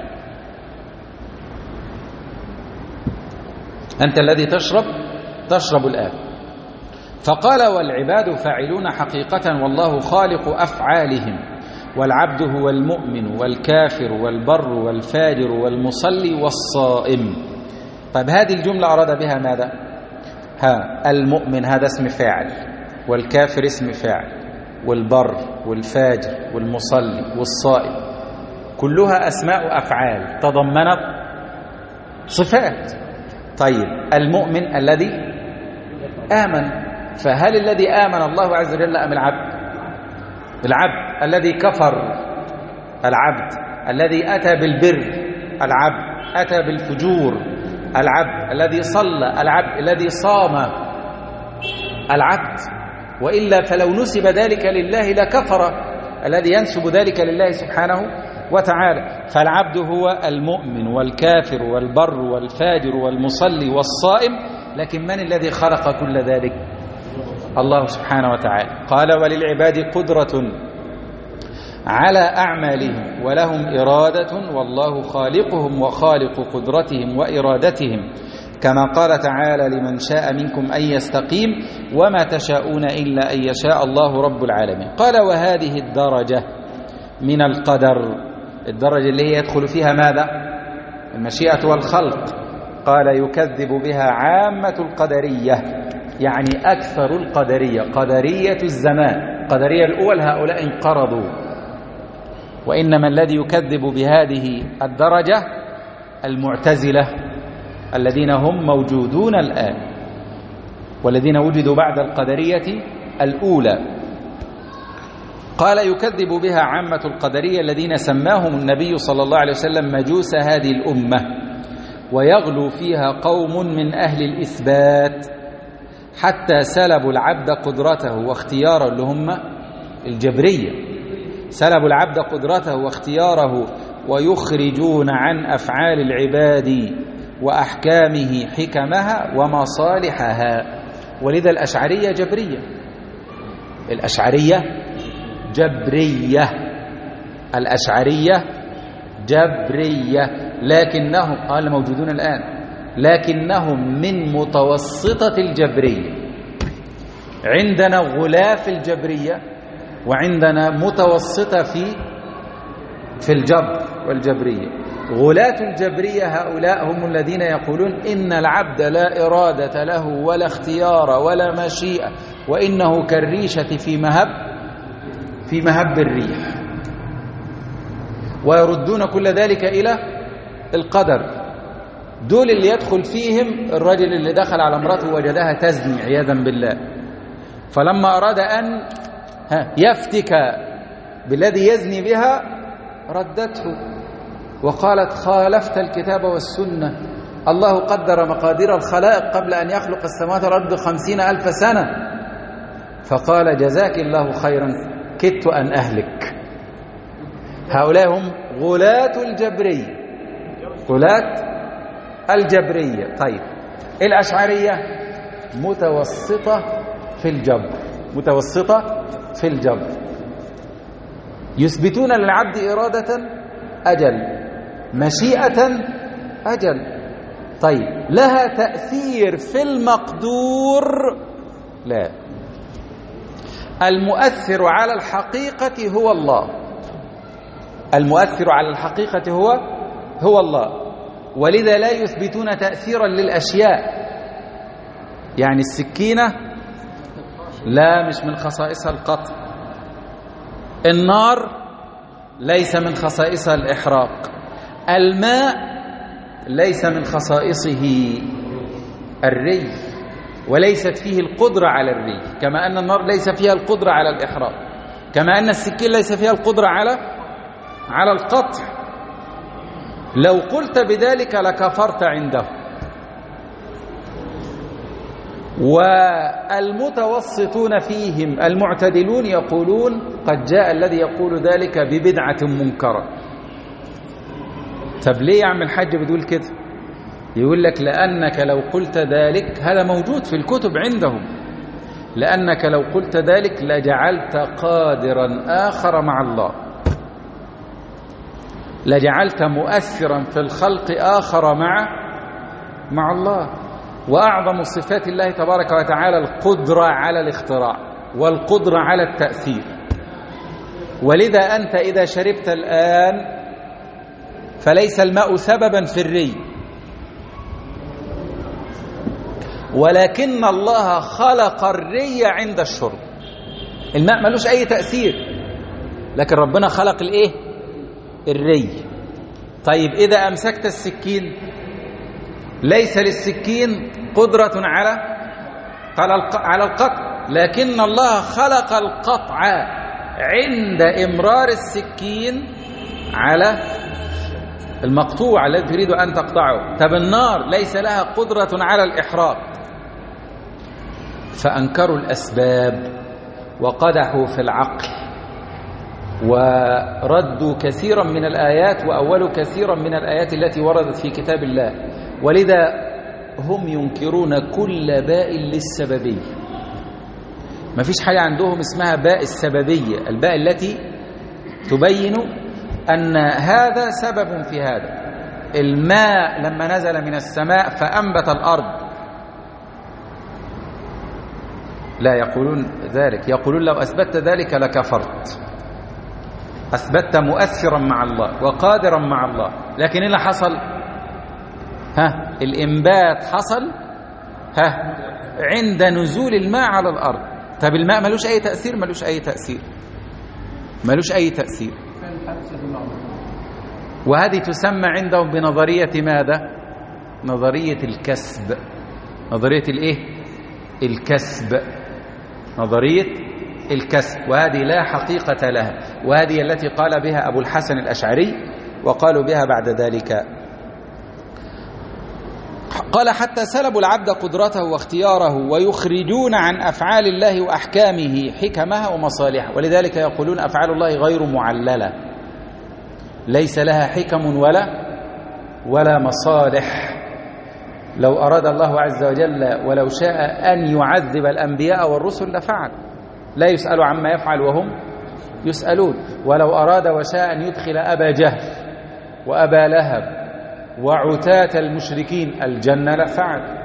أنت الذي تشرب الآن. فقال والعباد فاعلون حقيقة والله خالق أفعالهم، والعبد هو المؤمن والكافر والبر والفاجر والمصلي والصائم. طيب هذه الجملة أراد بها ماذا؟ المؤمن هذا اسم فاعل، والكافر اسم فاعل، والبر والفاجر والمصلي والصائم كلها أسماء أفعال تضمنت صفات. طيب المؤمن الذي آمن، فهل الذي آمن الله عز وجل أم العبد؟ العبد. الذي كفر العبد. الذي أتى بالبر العبد. أتى بالفجور العبد. الذي صلى العبد. الذي صام العبد. وإلا فلو نسب ذلك لله لكفر الذي ينسب ذلك لله سبحانه وتعالى. فالعبد هو المؤمن والكافر والبر والفاجر والمصلي والصائم، لكن من الذي خلق كل ذلك؟ الله سبحانه وتعالى. قال وللعباد قدرة على أعمالهم ولهم إرادة والله خالقهم وخالق قدرتهم وإرادتهم، كما قال تعالى لمن شاء منكم أن يستقيم وما تشاءون إلا أن يشاء الله رب العالمين. قال وهذه الدرجة من القدر، الدرجة اللي هي يدخل فيها ماذا؟ المشيئة والخلق. قال يكذب بها عامة القدرية، يعني أكثر القدرية، قدرية الزمان. قدرية الأول هؤلاء انقرضوا، وإنما الذي يكذب بهذه الدرجة المعتزلة الذين هم موجودون الآن، والذين وجدوا بعد القدرية الأولى. قال يكذب بها عامة القدرية الذين سماهم النبي صلى الله عليه وسلم مجوس هذه الأمة، ويغلو فيها قوم من أهل الإثبات حتى سلبوا العبد قدرته واختياره، اللي هم الجبرية، سلبوا العبد قدرته واختياره ويخرجون عن أفعال العباد وأحكامه حكمها ومصالحها. ولذا الأشعرية جبرية، الأشعرية جبرية، الأشعرية جبرية، لكنهم قال موجودون الآن، لكنهم من متوسطة الجبرية. عندنا غلاف الجبرية وعندنا متوسطة في الجبر والجبرية. غلاة الجبرية هؤلاء هم الذين يقولون إن العبد لا إرادة له ولا اختيار ولا مشيئة، وإنه كالريشة في مهب الريح، ويردون كل ذلك إلى القدر. دول اللي يدخل فيهم الرجل اللي دخل على امرأته وجدها تزني عياذا بالله، فلما أراد أن يفتك بالذي يزني بها ردته وقالت خالفت الكتاب والسنة، الله قدر مقادير الخلائق قبل أن يخلق السماوات والأرض 50,000 سنة. فقال جزاك الله خيرا كدت أن أهلك. هؤلاء هم غلاة الجبرية، غلاة الجبرية. طيب الأشعرية متوسطة في الجبر، متوسطة في الجبر، يثبتون للعبد إرادة أجل، مشيئة أجل. طيب لها تأثير في المقدور؟ لا. المؤثر على الحقيقة هو الله، المؤثر على الحقيقة هو الله، ولذا لا يثبتون تأثيرا للأشياء. يعني السكينة لا، مش من خصائصها القطع. النار ليس من خصائصها الإحراق. الماء ليس من خصائصه الري، وليست فيه القدرة على الري، كما أن النار ليس فيها القدرة على الإحراق، كما أن السكين ليس فيها القدرة على القطع. لو قلت بذلك لكفرت عنده. والمتوسطون فيهم المعتدلون يقولون قد جاء الذي يقول ذلك ببدعة منكرة. طب ليه يا عم الحاج بتقول كده؟ يقول لك لأنك لو قلت ذلك، هذا موجود في الكتب عندهم، لأنك لو قلت ذلك لجعلت قادرا آخر مع الله، لجعلت مؤثرا في الخلق آخر مع الله. وأعظم صفات الله تبارك وتعالى القدرة على الاختراع والقدرة على التأثير. ولذا أنت إذا شربت الآن فليس الماء سببا في الري، ولكن الله خلق الري عند الشرب. الماء ملوش أي تأثير، لكن ربنا خلق الإيه؟ الري. طيب إذا أمسكت السكين ليس للسكين قدرة على القطع، لكن الله خلق القطع عند إمرار السكين على المقطوع الذي تريد أن تقطعه. طب النار ليس لها قدرة على الإحراق. فأنكروا الأسباب وقدحوا في العقل وردوا كثيرا من الآيات وأولوا كثيرا من الآيات التي وردت في كتاب الله. ولذا هم ينكرون كل باء للسببية. ما فيش حاجة عندهم اسمها باء السببية، الباء التي تبين أن هذا سبب في هذا. الماء لما نزل من السماء فأنبت الأرض، لا يقولون ذلك، يقولون لو أثبتت ذلك لكفرت. أثبتت مؤثرا مع الله وقادرا مع الله، لكن إيه اللي حصل؟ الإنبات حصل عند نزول الماء على الأرض. طب الماء ملوش أي تأثير؟ ملوش أي تأثير، ملوش أي تأثير. وهذه تسمى عندهم بنظرية ماذا؟ نظرية الكسب. نظرية الإيه؟ الكسب، نظرية الكسب. وهذه لا حقيقة لها، وهذه التي قال بها أبو الحسن الأشعري وقالوا بها بعد ذلك. قال حتى سلبوا العبد قدرته واختياره ويخرجون عن أفعال الله وأحكامه حكمها ومصالحها. ولذلك يقولون أفعال الله غير معللة، ليس لها حكم ولا مصالح. لو أراد الله عز وجل ولو شاء أن يعذب الأنبياء والرسل لفعل، لا يسأل عما يفعل وهم يسألون. ولو أراد وشاء أن يدخل أبا جهل وأبا لهب وعتاة المشركين الجنة لفعل.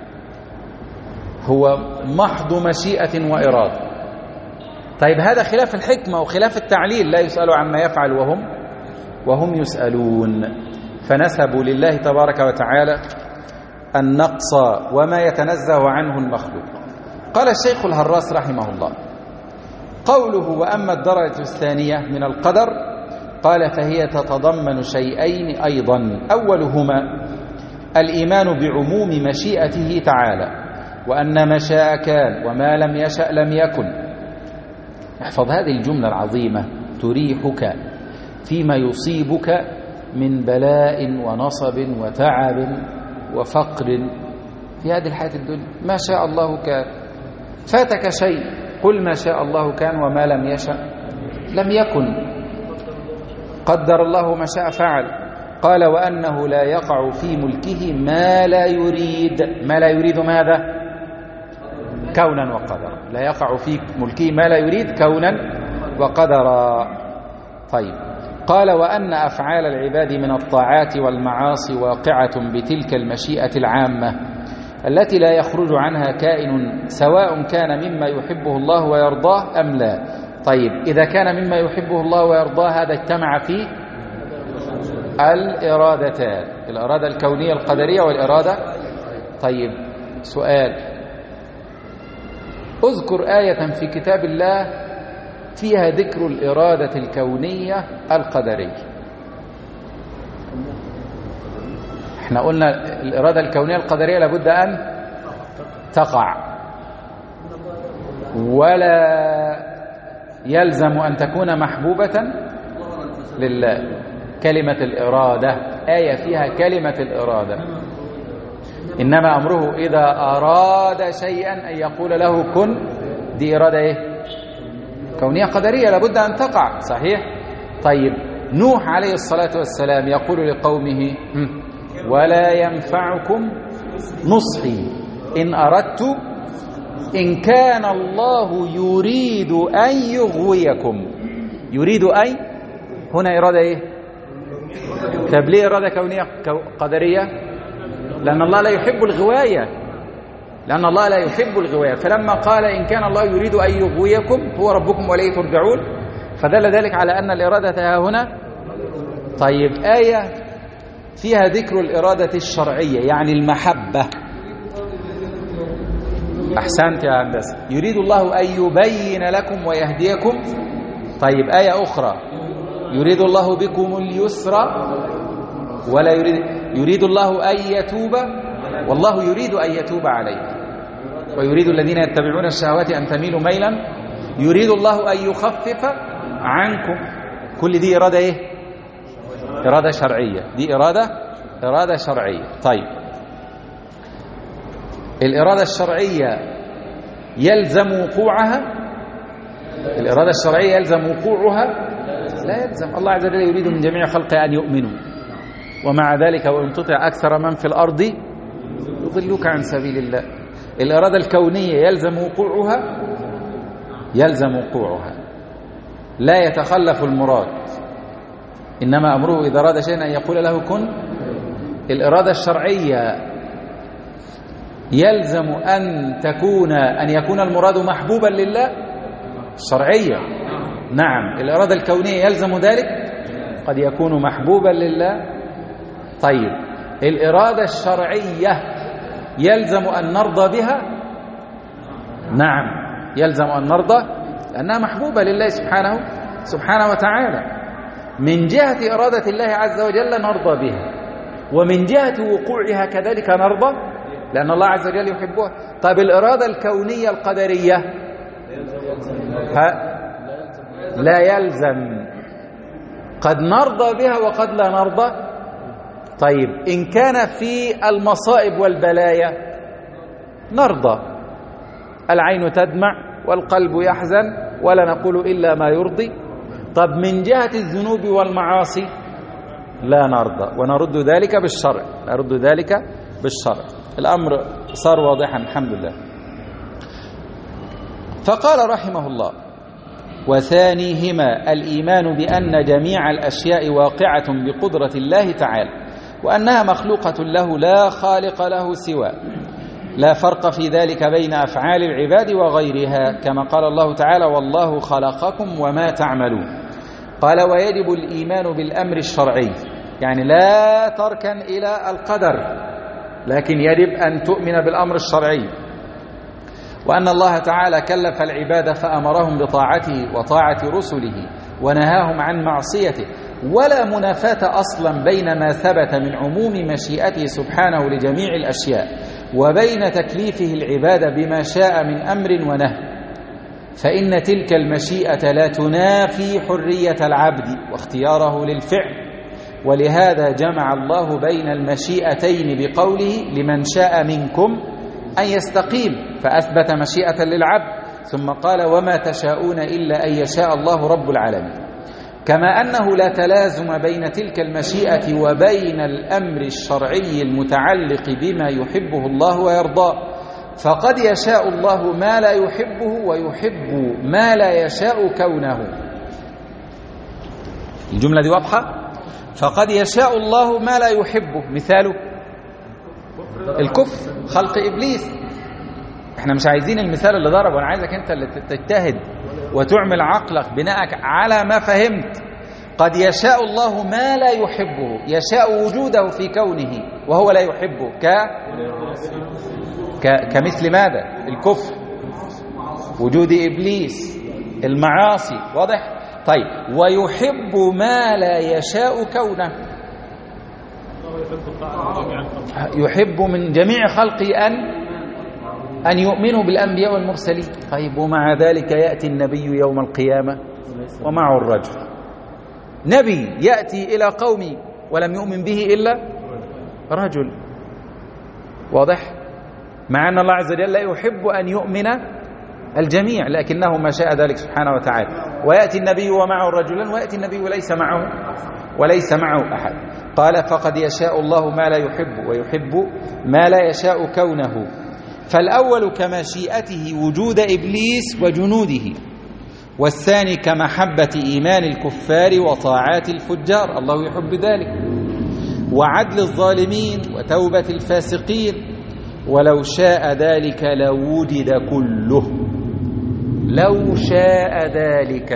هو محض مشيئة وإرادة. طيب هذا خلاف الحكمة وخلاف التعليل، لا يسأل عما يفعل وهم يسألون. فنسبوا لله تبارك وتعالى النقص وما يتنزه عنه المخلوق. قال الشيخ الهراس رحمه الله: قوله وأما الدرجة الثانية من القدر، قال فهي تتضمن شيئين أيضا. أولهما الإيمان بعموم مشيئته تعالى، وأن ما شاء كان وما لم يشأ لم يكن. احفظ هذه الجملة العظيمة تريحك فيما يصيبك من بلاء ونصب وتعب وفقر في هذه الحياة الدنيا. ما شاء الله كان، فاتك شيء قل ما شاء الله كان وما لم يشأ لم يكن، قدر الله ما شاء فعل. قال وأنه لا يقع في ملكه ما لا يريد. ما لا يريد ماذا؟ كونا وقدرا. لا يقع في ملكه ما لا يريد كونا وقدرا. طيب قال وأن أفعال العباد من الطاعات والمعاصي واقعة بتلك المشيئة العامة التي لا يخرج عنها كائن، سواء كان مما يحبه الله ويرضاه أم لا. طيب إذا كان مما يحبه الله ويرضاه هذا اجتمع فيه الإرادتان، الإرادة الكونية القدرية والإرادة. طيب سؤال: اذكر آية في كتاب الله فيها ذكر الإرادة الكونية القدرية. احنا قلنا الإرادة الكونية القدرية لابد أن تقع، ولا يلزم أن تكون محبوبة لله. كلمة الإرادة، آية فيها كلمة الإرادة. إنما أمره إذا أراد شيئا أن يقول له كن. دي إرادة إيه؟ كونية قدرية، لابد أن تقع. صحيح؟ طيب نوح عليه الصلاة والسلام يقول لقومه ولا ينفعكم نصحي إن أردت إن كان الله يريد أن يغويكم. يريد أي هنا إرادة إيه؟ طب ليه إرادة كونية قدرية؟ لأن الله لا يحب الغواية، لأن الله لا يحب الغواية. فلما قال إن كان الله يريد أن يغويكم هو ربكم وإليه ترجعون، فدل ذلك على أن الإرادة هنا. طيب آية فيها ذكر الإرادة الشرعية يعني المحبة. أحسنت يا هندسة. يريد الله أن يبين لكم ويهديكم. طيب آية أخرى يريد الله بكم اليسر ولا يريد الله أن يتوب، والله يريد أن يتوب عليكم ويريد الذين يتبعون الشهوات أن تميلوا ميلا. يريد الله أن يخفف عنكم. كل دي إرادة إيه؟ إرادة شرعية. دي إرادة شرعية. طيب الإرادة الشرعية يلزم وقوعها؟ الإرادة الشرعية يلزم وقوعها؟ لا يلزم. الله عز وجل يريد من جميع خلقه أن يؤمنوا، ومع ذلك وإن تطع أكثر من في الأرض يضلوك عن سبيل الله. الإرادة الكونية يلزم وقوعها؟ يلزم وقوعها، لا يتخلف المراد، إنما أمره إذا أراد شيئا أن يقول له كن. الإرادة الشرعية يلزم أن يكون المراد محبوبا لله الشرعية. نعم. الإرادة الكونية يلزم ذلك، قد يكون محبوبا لله. طيب الإرادة الشرعية يلزم أن نرضى بها؟ نعم يلزم أن نرضى لأنها محبوبة لله سبحانه وتعالى. من جهة إرادة الله عز وجل نرضى بها، ومن جهة وقوعها كذلك نرضى لأن الله عز وجل يحبها. طيب الإرادة الكونية القدرية لا يلزم، قد نرضى بها وقد لا نرضى. طيب إن كان في المصائب والبلايا نرضى، العين تدمع والقلب يحزن ولا نقول إلا ما يرضي. طب من جهة الذنوب والمعاصي لا نرضى ونرد ذلك بالشرع، نرد ذلك بالشرع. الأمر صار واضحا الحمد لله. فقال رحمه الله وثانيهما الإيمان بأن جميع الأشياء واقعة بقدرة الله تعالى، وأنها مخلوقة له لا خالق له سواه، لا فرق في ذلك بين أفعال العباد وغيرها، كما قال الله تعالى والله خلقكم وما تعملون. قال ويجب الإيمان بالأمر الشرعي، يعني لا تركن إلى القدر، لكن يجب أن تؤمن بالأمر الشرعي، وأن الله تعالى كلف العباد فأمرهم بطاعته وطاعة رسله ونهاهم عن معصيته، ولا منافاة أصلا بين ما ثبت من عموم مشيئته سبحانه لجميع الأشياء وبين تكليفه العباد بما شاء من أمر ونهي، فإن تلك المشيئة لا تنافي حرية العبد واختياره للفعل. ولهذا جمع الله بين المشيئتين بقوله لمن شاء منكم أن يستقيم، فأثبت مشيئة للعبد، ثم قال وما تشاءون إلا أن يشاء الله رب العالمين. كما أنه لا تلازم بين تلك المشيئة وبين الأمر الشرعي المتعلق بما يحبه الله ويرضاه، فقد يشاء الله ما لا يحبه ويحب ما لا يشاء كونه. الجملة دي واضحة؟ فقد يشاء الله ما لا يحبه، مثاله الكفر، خلق إبليس. احنا مش عايزين المثال اللي ضربه، انا عايزك انت اللي تجتهد وتعمل عقلك بناء على ما فهمت. قد يشاء الله ما لا يحبه، يشاء وجوده في كونه وهو لا يحبه، كمثل ماذا؟ الكفر، وجود إبليس، المعاصي. واضح؟ طيب ويحب ما لا يشاء كونه، يحب من جميع خلقه أن يؤمنوا بالأنبياء والمرسلين. طيب ومع ذلك يأتي النبي يوم القيامة ومعه الرجل، نبي يأتي إلى قومي ولم يؤمن به إلا رجل. واضح؟ مع أن الله عز وجل يحب أن يؤمن الجميع، لكنه ما شاء ذلك سبحانه وتعالى. ويأتي النبي ومعه رجلا، ويأتي النبي وليس معه أحد. قال فقد يشاء الله ما لا يحب، ويحب ما لا يشاء كونه. فالأول كمشيئته وجود إبليس وجنوده، والثاني كمحبة إيمان الكفار وطاعات الفجار، الله يحب ذلك، وعدل الظالمين وتوبة الفاسقين. ولو شاء ذلك لوجد كله. لو شاء ذلك،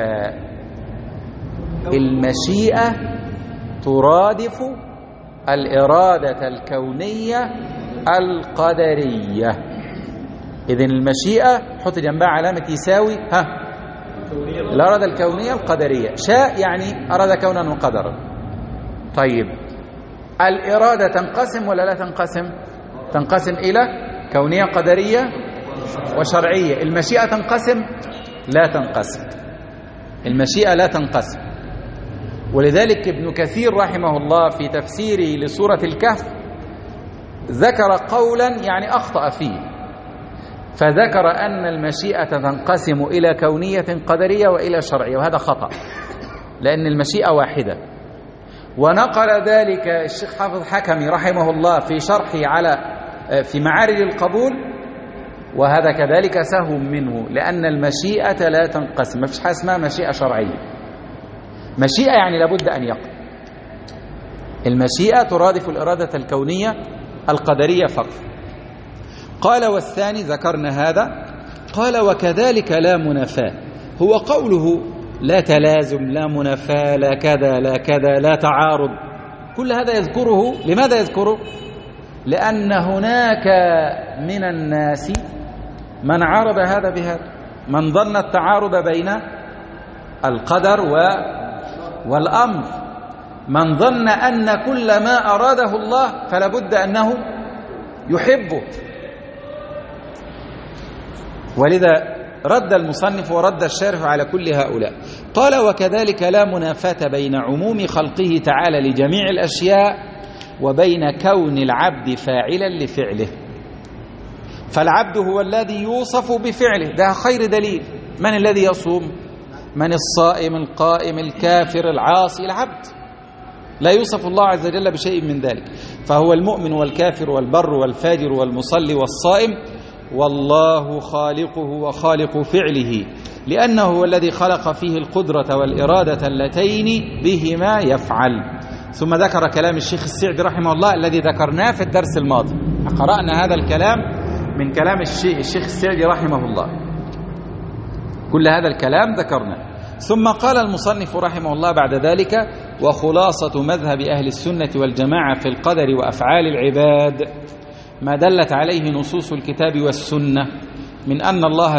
المشيئة ترادف الإرادة الكونية القدرية. إذن المشيئة حط جنبها علامة يساوي الإرادة الكونية القدرية. شاء يعني أراد كونا وقدرا. طيب الإرادة تنقسم ولا لا تنقسم؟ تنقسم إلى كونية قدرية وشرعية. المشيئة تنقسم؟ لا تنقسم. المشيئة لا تنقسم. ولذلك ابن كثير رحمه الله في تفسيره لسورة الكهف ذكر قولا يعني أخطأ فيه، فذكر أن المشيئة تنقسم إلى كونية قدرية وإلى شرعية، وهذا خطأ، لأن المشيئة واحدة. ونقل ذلك الشيخ حافظ حكمي رحمه الله في شرحه في معارج القبول، وهذا كذلك سهو منه، لأن المشيئة لا تنقسم. ما فيش حاجة اسمها مشيئة شرعية. مشيئة يعني لابد أن يقع. المشيئة ترادف الإرادة الكونية القدرية فقط. قال والثاني ذكرنا هذا. قال وكذلك لا منافاة، هو قوله لا تلازم لا منافاة لا كذا لا كذا لا تعارض، كل هذا يذكره. لماذا يذكره؟ لأن هناك من الناس من عارض هذا بهذا، من ظن التعارض بين القدر والأمر، من ظن أن كل ما أراده الله فلا بد أنه يحبه. ولذا رد المصنف ورد الشارح على كل هؤلاء. قال وكذلك لا منافاة بين عموم خلقه تعالى لجميع الأشياء وبين كون العبد فاعلا لفعله. فالعبد هو الذي يوصف بفعله، ده خير دليل. من الذي يصوم؟ من الصائم القائم الكافر العاصي؟ العبد. لا يوصف الله عز وجل بشيء من ذلك. فهو المؤمن والكافر والبر والفاجر والمصلي والصائم، والله خالقه وخالق فعله، لأنه هو الذي خلق فيه القدرة والإرادة اللتين بهما يفعل. ثم ذكر كلام الشيخ السعدي رحمه الله الذي ذكرناه في الدرس الماضي. قرأنا هذا الكلام من كلام الشيخ السعدي رحمه الله، كل هذا الكلام ذكرنا. ثم قال المصنف رحمه الله بعد ذلك وخلاصة مذهب أهل السنة والجماعة في القدر وأفعال العباد ما دلت عليه نصوص الكتاب والسنة من أن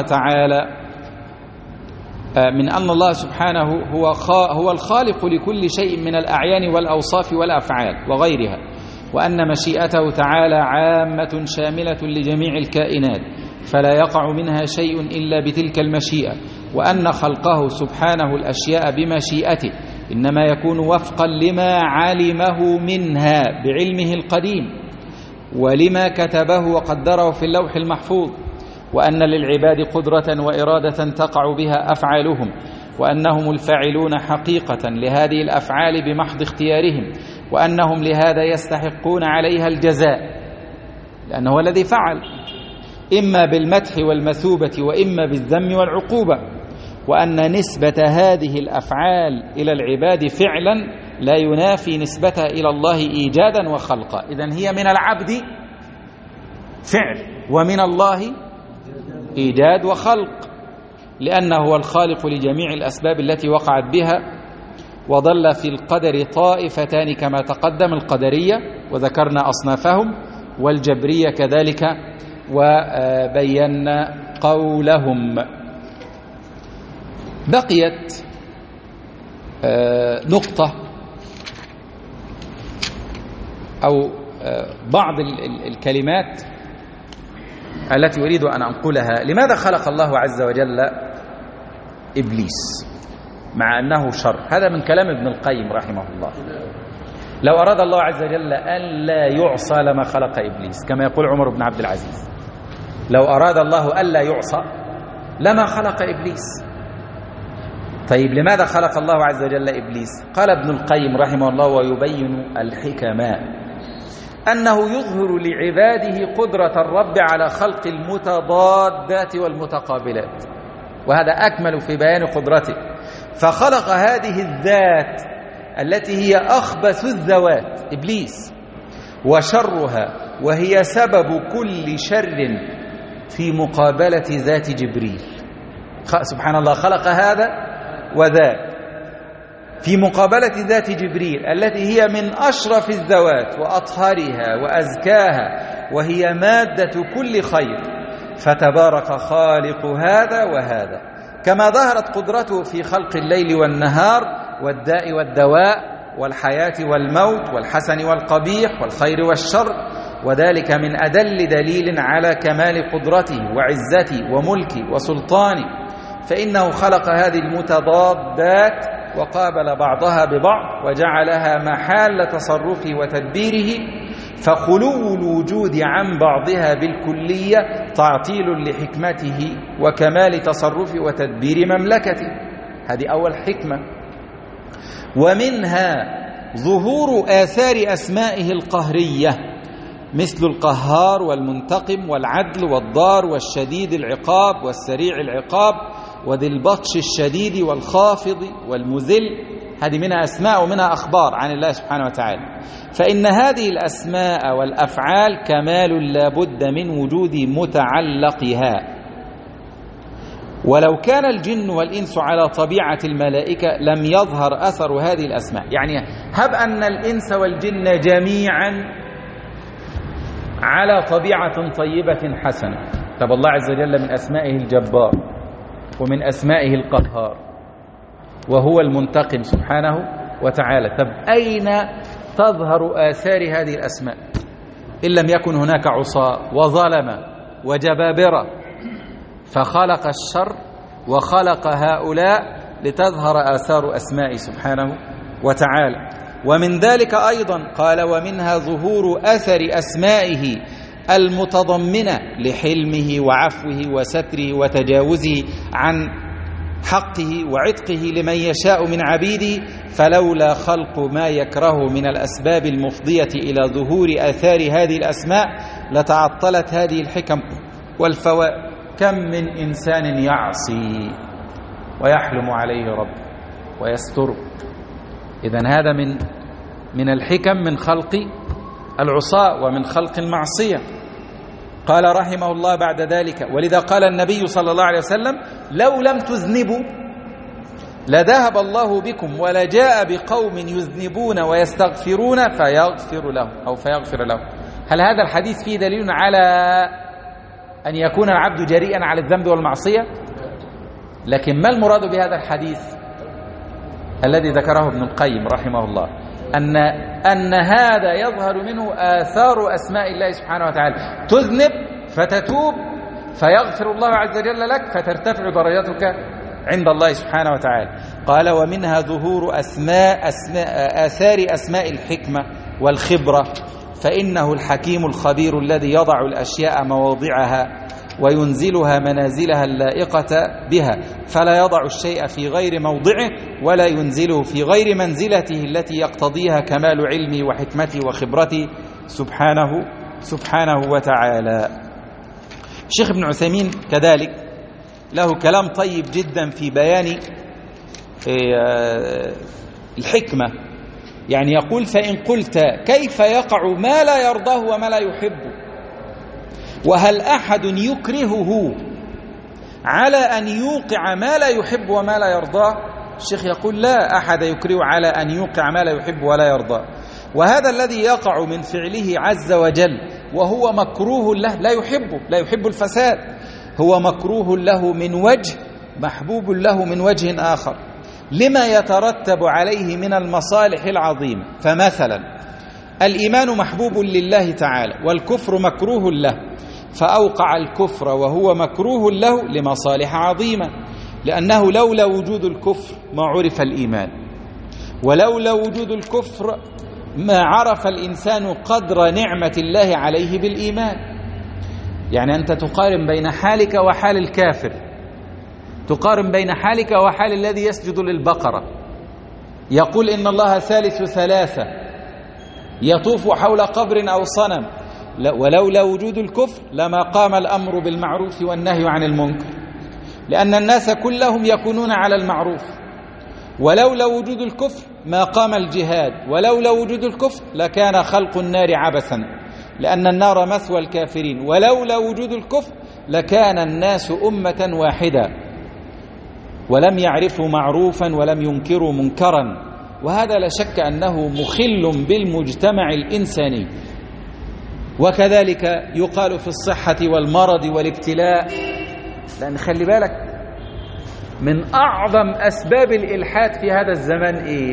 الله سبحانه هو الخالق لكل شيء من الأعيان والأوصاف والأفعال وغيرها، وأن مشيئته تعالى عامة شاملة لجميع الكائنات فلا يقع منها شيء إلا بتلك المشيئة، وأن خلقه سبحانه الأشياء بمشيئته إنما يكون وفقا لما علمه منها بعلمه القديم ولما كتبه وقدره في اللوح المحفوظ، وأن للعباد قدرة وإرادة تقع بها أفعالهم، وأنهم الفاعلون حقيقة لهذه الأفعال بمحض اختيارهم، وأنهم لهذا يستحقون عليها الجزاء لأنه هو الذي فعل، إما بالمدح والمثوبة وإما بالذم والعقوبة، وأن نسبة هذه الأفعال إلى العباد فعلا لا ينافي نسبتها إلى الله إيجادا وخلقا. إذن هي من العبد فعل ومن الله إيجاد وخلق، لأنه هو الخالق لجميع الأسباب التي وقعت بها. وضل في القدر طائفتان كما تقدم، القدرية وذكرنا أصنافهم، والجبرية كذلك وبينا قولهم. بقيت نقطة أو بعض الكلمات التي أريد أن أنقلها. لماذا خلق الله عز وجل إبليس؟ مع أنه شر. هذا من كلام ابن القيم رحمه الله. لو أراد الله عز وجل أن لا يعصى لما خلق إبليس، كما يقول عمر بن عبد العزيز، لو أراد الله أن لا يعصى لما خلق إبليس. طيب لماذا خلق الله عز وجل إبليس؟ قال ابن القيم رحمه الله ويبين الحكماء أنه يظهر لعباده قدرة الرب على خلق المتضادات والمتقابلات، وهذا أكمل في بيان قدرته. فخلق هذه الذات التي هي أخبث الذوات إبليس وشرها، وهي سبب كل شر في مقابلة ذات جبريل. سبحان الله، خلق هذا وذاك في مقابلة ذات جبريل التي هي من أشرف الذوات وأطهرها وأزكاها، وهي مادة كل خير. فتبارك خالق هذا وهذا، كما ظهرت قدرته في خلق الليل والنهار والداء والدواء والحياة والموت والحسن والقبيح والخير والشر، وذلك من أدل دليل على كمال قدرته وعزته وملكه وسلطانه. فإنه خلق هذه المتضادات وقابل بعضها ببعض وجعلها محل تصرفه وتدبيره، فخلو الوجود عن بعضها بالكلية تعطيل لحكمته وكمال تصرفه وتدبير مملكته. هذه أول حكمة. ومنها ظهور آثار أسمائه القهرية، مثل القهار والمنتقم والعدل والضار والشديد العقاب والسريع العقاب وذي البطش الشديد والخافض والمذل. هذه منها أسماء ومنها أخبار عن الله سبحانه وتعالى. فإن هذه الأسماء والأفعال كمال لا بد من وجود متعلقها. ولو كان الجن والإنس على طبيعة الملائكة لم يظهر أثر هذه الأسماء. يعني هب أن الإنس والجن جميعا على طبيعة طيبة حسنة، طب الله عز وجل من أسمائه الجبار ومن أسمائه القهار وهو المنتقم سبحانه وتعالى. طب أين تظهر آثار هذه الأسماء إن لم يكن هناك عصاة وظلمة وجبابرة؟ فخلق الشر وخلق هؤلاء لتظهر آثار أسماء سبحانه وتعالى. ومن ذلك أيضا قال ومنها ظهور أثر أسمائه المتضمنة لحلمه وعفوه وستره وتجاوزه عن حقه وعتقه لمن يشاء من عبيده. فلولا خلق ما يكره من الأسباب المفضية إلى ظهور آثار هذه الأسماء لتعطلت هذه الحكم والفوائد. كم من إنسان يعصي ويحلم عليه ربه ويستره. إذن هذا من الحكم من خلق العصاة ومن خلق المعصية. قال رحمه الله بعد ذلك ولذا قال النبي صلى الله عليه وسلم لو لم تذنبوا لذهب الله بكم ولجاء بقوم يذنبون ويستغفرون فيغفر لهم أو فيغفر لهم. هل هذا الحديث فيه دليل على أن يكون العبد جريئا على الذنب والمعصية؟ لكن ما المراد بهذا الحديث الذي ذكره ابن القيم رحمه الله؟ أن هذا يظهر منه آثار أسماء الله سبحانه وتعالى. تذنب فتتوب فيغفر الله عز وجل لك فترتفع درجتك عند الله سبحانه وتعالى. قال ومنها ظهور آثار أسماء الحكمة والخبرة، فإنه الحكيم الخبير الذي يضع الأشياء مواضعها وينزلها منازلها اللائقة بها، فلا يضع الشيء في غير موضعه ولا ينزله في غير منزلته التي يقتضيها كمال علمه وحكمته وخبرته سبحانه وتعالى. الشيخ ابن عثيمين كذلك له كلام طيب جدا في بيان الحكمة. يعني يقول فإن قلت كيف يقع ما لا يرضاه وما لا يحبه، وهل أحد يكرهه على أن يوقع ما لا يحب وما لا يرضاه؟ الشيخ يقول لا أحد يكره على أن يوقع ما لا يحب ولا يرضاه. وهذا الذي يقع من فعله عز وجل وهو مكروه له لا يحب الفساد، هو مكروه له من وجه محبوب له من وجه آخر لما يترتب عليه من المصالح العظيمة. فمثلا الإيمان محبوب لله تعالى والكفر مكروه له، فأوقع الكفر وهو مكروه له لمصالح عظيمة، لأنه لولا وجود الكفر ما عرف الإيمان، ولولا وجود الكفر ما عرف الإنسان قدر نعمة الله عليه بالإيمان. يعني أنت تقارن بين حالك وحال الكافر، تقارن بين حالك وحال الذي يسجد للبقرة، يقول إن الله ثالث ثلاثة، يطوف حول قبر أو صنم. ولولا وجود الكفر لما قام الأمر بالمعروف والنهي عن المنكر، لأن الناس كلهم يكونون على المعروف. ولولا وجود الكفر ما قام الجهاد، ولولا وجود الكفر لكان خلق النار عبثا، لأن النار مثوى الكافرين. ولولا وجود الكفر لكان الناس أمة واحدة، ولم يعرفوا معروفا ولم ينكروا منكرا. وهذا لا شك أنه مخل بالمجتمع الإنساني. وكذلك يقال في الصحة والمرض والابتلاء، لأن خلي بالك من أعظم أسباب الإلحاد في هذا الزمان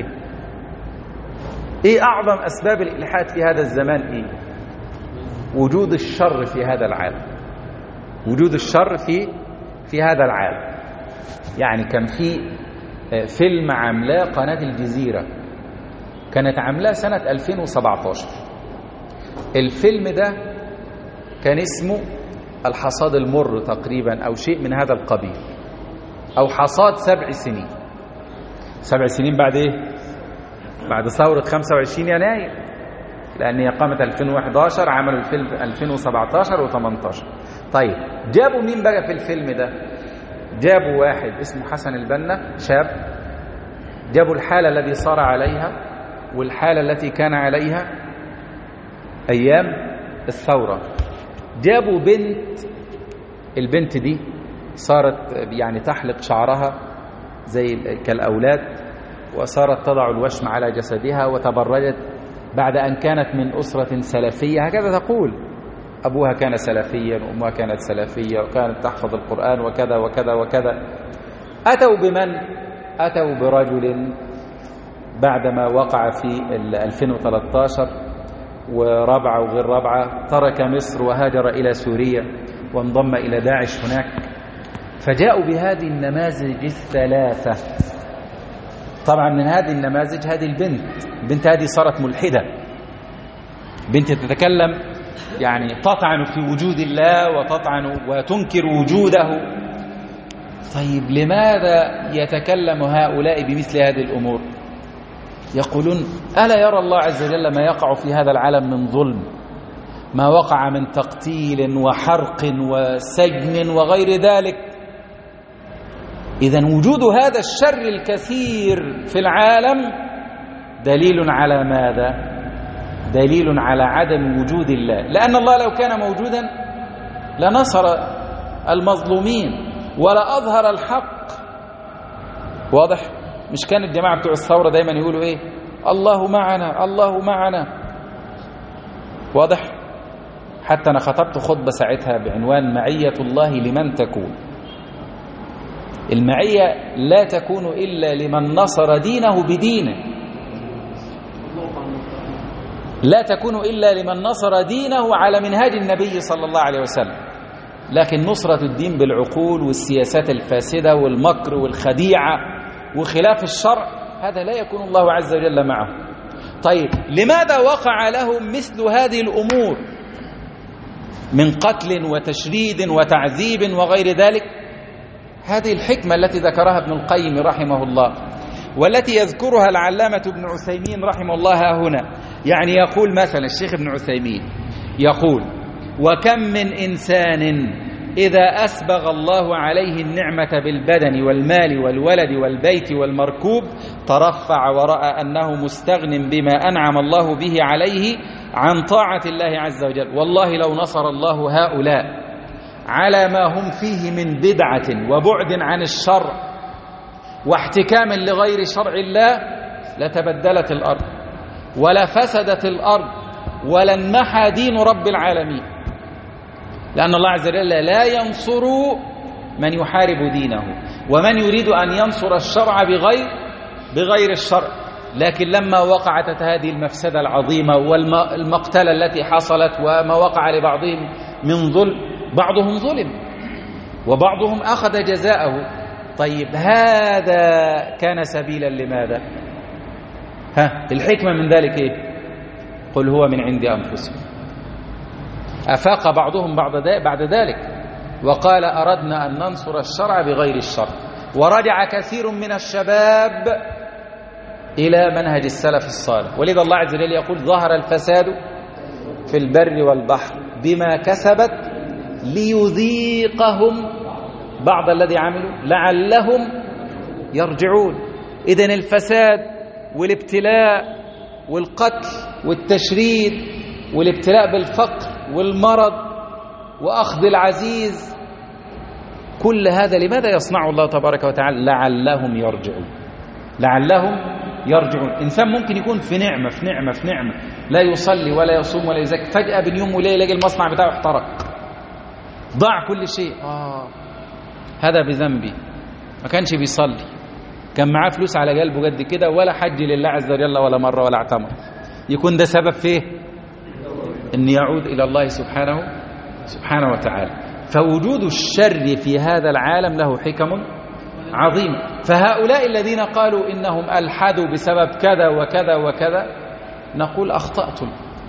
إيه أعظم أسباب الإلحاد في هذا الزمان وجود الشر في هذا العالم، وجود الشر في هذا العالم. يعني كان في فيلم عاملاه قناة الجزيرة، كانت عاملاه سنة 2017. الفيلم ده كان اسمه الحصاد المر تقريبا، أو شيء من هذا القبيل، أو حصاد 7 سنين. 7 سنين بعد إيه؟ بعد ثورة 25 يناير، لأن هي قامت 2011، عملوا الفيلم 2017 و18. طيب جابوا مين بقى في الفيلم ده؟ جابوا واحد اسمه حسن البنا، شاب، جابوا الحالة الذي صار عليها والحالة التي كان عليها أيام الثورة. جابوا بنت، البنت دي صارت يعني تحلق شعرها زي كالأولاد، وصارت تضع الوشم على جسدها، وتبرجت بعد أن كانت من أسرة سلفية، هكذا تقول، أبوها كان سلفيا وأمها كانت سلفية وكانت تحفظ القرآن وكذا وكذا وكذا. أتوا بمن؟ أتوا برجل بعدما وقع في 2013 وربعة وغير ربعة، ترك مصر وهاجر إلى سوريا وانضم إلى داعش هناك. فجاءوا بهذه النماذج الثلاثة. طبعا من هذه النماذج هذه البنت هذه صارت ملحدة، بنت تتكلم يعني تطعن في وجود الله وتطعن وتنكر وجوده. طيب لماذا يتكلم هؤلاء بمثل هذه الأمور؟ يقولون ألا يرى الله عز وجل ما يقع في هذا العالم من ظلم، ما وقع من تقتيل وحرق وسجن وغير ذلك. إذن وجود هذا الشر الكثير في العالم دليل على ماذا؟ دليل على عدم وجود الله، لأن الله لو كان موجودا لنصر المظلومين ولا أظهر الحق. واضح؟ مش كان الجماعة بتوع الثورة دايما يقولوا إيه؟ الله معنا الله معنا. واضح؟ حتى أنا خطبت خطبة ساعتها بعنوان معية الله لمن تكون. المعية لا تكون إلا لمن نصر دينه بدينه، لا تكون إلا لمن نصر دينه على منهاج النبي صلى الله عليه وسلم. لكن نصرة الدين بالعقول والسياسات الفاسدة والمكر والخديعة وخلاف الشرع، هذا لا يكون الله عز وجل معه. طيب لماذا وقع لهم مثل هذه الأمور من قتل وتشريد وتعذيب وغير ذلك؟ هذه الحكمة التي ذكرها ابن القيم رحمه الله، والتي يذكرها العلامة ابن عثيمين رحمه الله هنا. يعني يقول مثلا الشيخ ابن عثيمين يقول: وكم من إنسان إذا أسبغ الله عليه النعمة بالبدن والمال والولد والبيت والمركوب ترفع ورأى أنه مستغن بما أنعم الله به عليه عن طاعة الله عز وجل. والله لو نصر الله هؤلاء على ما هم فيه من بدعة وبعد عن الشرع واحتكام لغير شرع الله لتبدلت الأرض ولفسدت الأرض ولانمحى دين رب العالمين، لأن الله عز وجل لا ينصر من يحارب دينه، ومن يريد أن ينصر الشرع بغير الشرع. لكن لما وقعت هذه المفسدة العظيمة والمقتلة التي حصلت وما وقع لبعضهم من ظلم، بعضهم ظلم وبعضهم أخذ جزاءه، طيب هذا كان سبيلا لماذا؟ الحكمة من ذلك إيه؟ قل هو من عند أنفسهم. أفاق بعضهم بعد ذلك وقال أردنا أن ننصر الشرع بغير الشرع، ورجع كثير من الشباب إلى منهج السلف الصالح. ولذا الله عز وجل يقول ظهر الفساد في البر والبحر بما كسبت ليذيقهم بعض الذي عملوا لعلهم يرجعون. إذن الفساد والابتلاء والقتل والتشريد والابتلاء بالفقر والمرض وأخذ العزيز، كل هذا لماذا يصنع الله تبارك وتعالى؟ لعلهم يرجعون. لعلهم يرجعون. إنسان ممكن يكون في نعمة في نعمة في نعمة، لا يصلي ولا يصوم ولا يزكي، فجأة بين يوم وليلة يلاقي المصنع بتاعه احترق، ضاع كل شيء. هذا بذنبي، ما كانش بيصلي، كان معاه فلوس على قلبه قد كده، ولا حج لله عز وجل ولا مرة ولا اعتمر. يكون ده سبب فيه أن يعود إلى الله سبحانه وتعالى. فوجود الشر في هذا العالم له حكم عظيمة. فهؤلاء الذين قالوا إنهم ألحدوا بسبب كذا وكذا وكذا، نقول أخطأتم.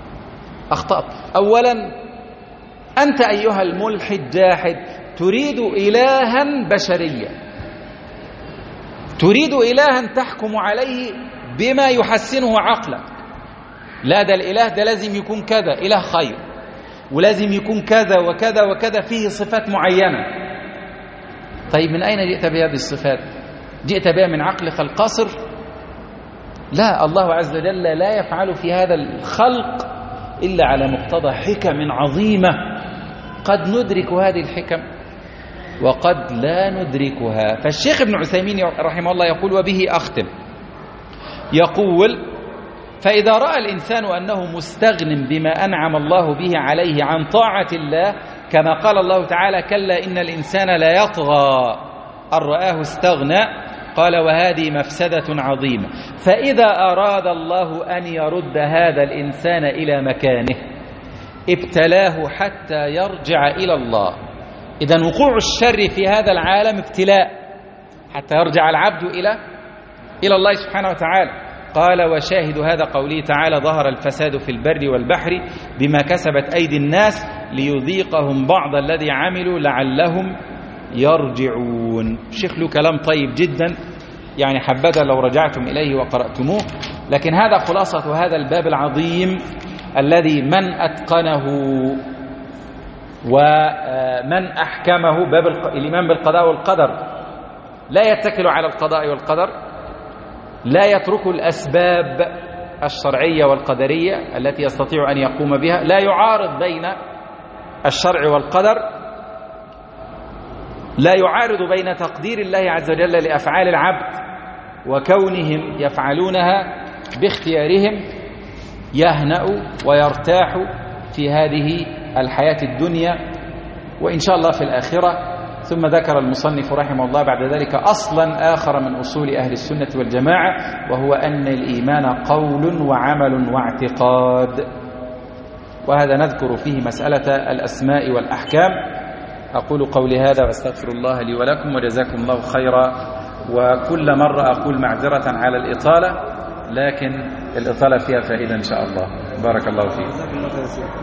أولا أنت أيها الملحد جاحد تريد إلها بشريا، تريد إلها تحكم عليه بما يحسنه عقلك. لا، ده الإله ده لازم يكون كذا، إله خير، ولازم يكون كذا وكذا وكذا، فيه صفات معينة. طيب من أين جئت بهذه الصفات؟ جئت بها من عقلك القاصر؟ لا، الله عز وجل لا يفعل في هذا الخلق إلا على مقتضى حكم عظيمة، قد ندرك هذه الحكم وقد لا ندركها. فالشيخ ابن عثيمين رحمه الله يقول، وبه أختم، يقول: فإذا رأى الإنسان أنه مستغن بما أنعم الله به عليه عن طاعة الله، كما قال الله تعالى: كلا إن الإنسان لا يطغى أن رآه استغنى، قال: وهذه مفسدة عظيمة. فإذا أراد الله أن يرد هذا الإنسان إلى مكانه ابتلاه حتى يرجع إلى الله. إذن وقوع الشر في هذا العالم ابتلاء حتى يرجع العبد إلى الله سبحانه وتعالى. قال: وشاهد هذا قوله تعالى: ظهر الفساد في البر والبحر بما كسبت أيدي الناس ليذيقهم بعض الذي عملوا لعلهم يرجعون. الشيخ له كلام طيب جدا، يعني حبذا لو رجعتم إليه وقرأتموه. لكن هذا خلاصة هذا الباب العظيم الذي من أتقنه ومن أحكمه، باب الإيمان بالقضاء والقدر، لا يتكل على القضاء والقدر، لا يترك الأسباب الشرعية والقدرية التي يستطيع أن يقوم بها، لا يعارض بين الشرع والقدر، لا يعارض بين تقدير الله عز وجل لأفعال العبد وكونهم يفعلونها باختيارهم، يهنأ ويرتاح في هذه الحياة الدنيا وإن شاء الله في الآخرة. ثم ذكر المصنف رحمه الله بعد ذلك أصلا آخر من أصول أهل السنة والجماعة، وهو أن الإيمان قول وعمل واعتقاد. وهذا نذكر فيه مسألة الأسماء والأحكام. أقول قولي هذا واستغفر الله لي ولكم، وجزاكم الله خيرا. وكل مرة أقول معذرة على الإطالة، لكن الإطالة فيها فائدة إن شاء الله. بارك الله فيك.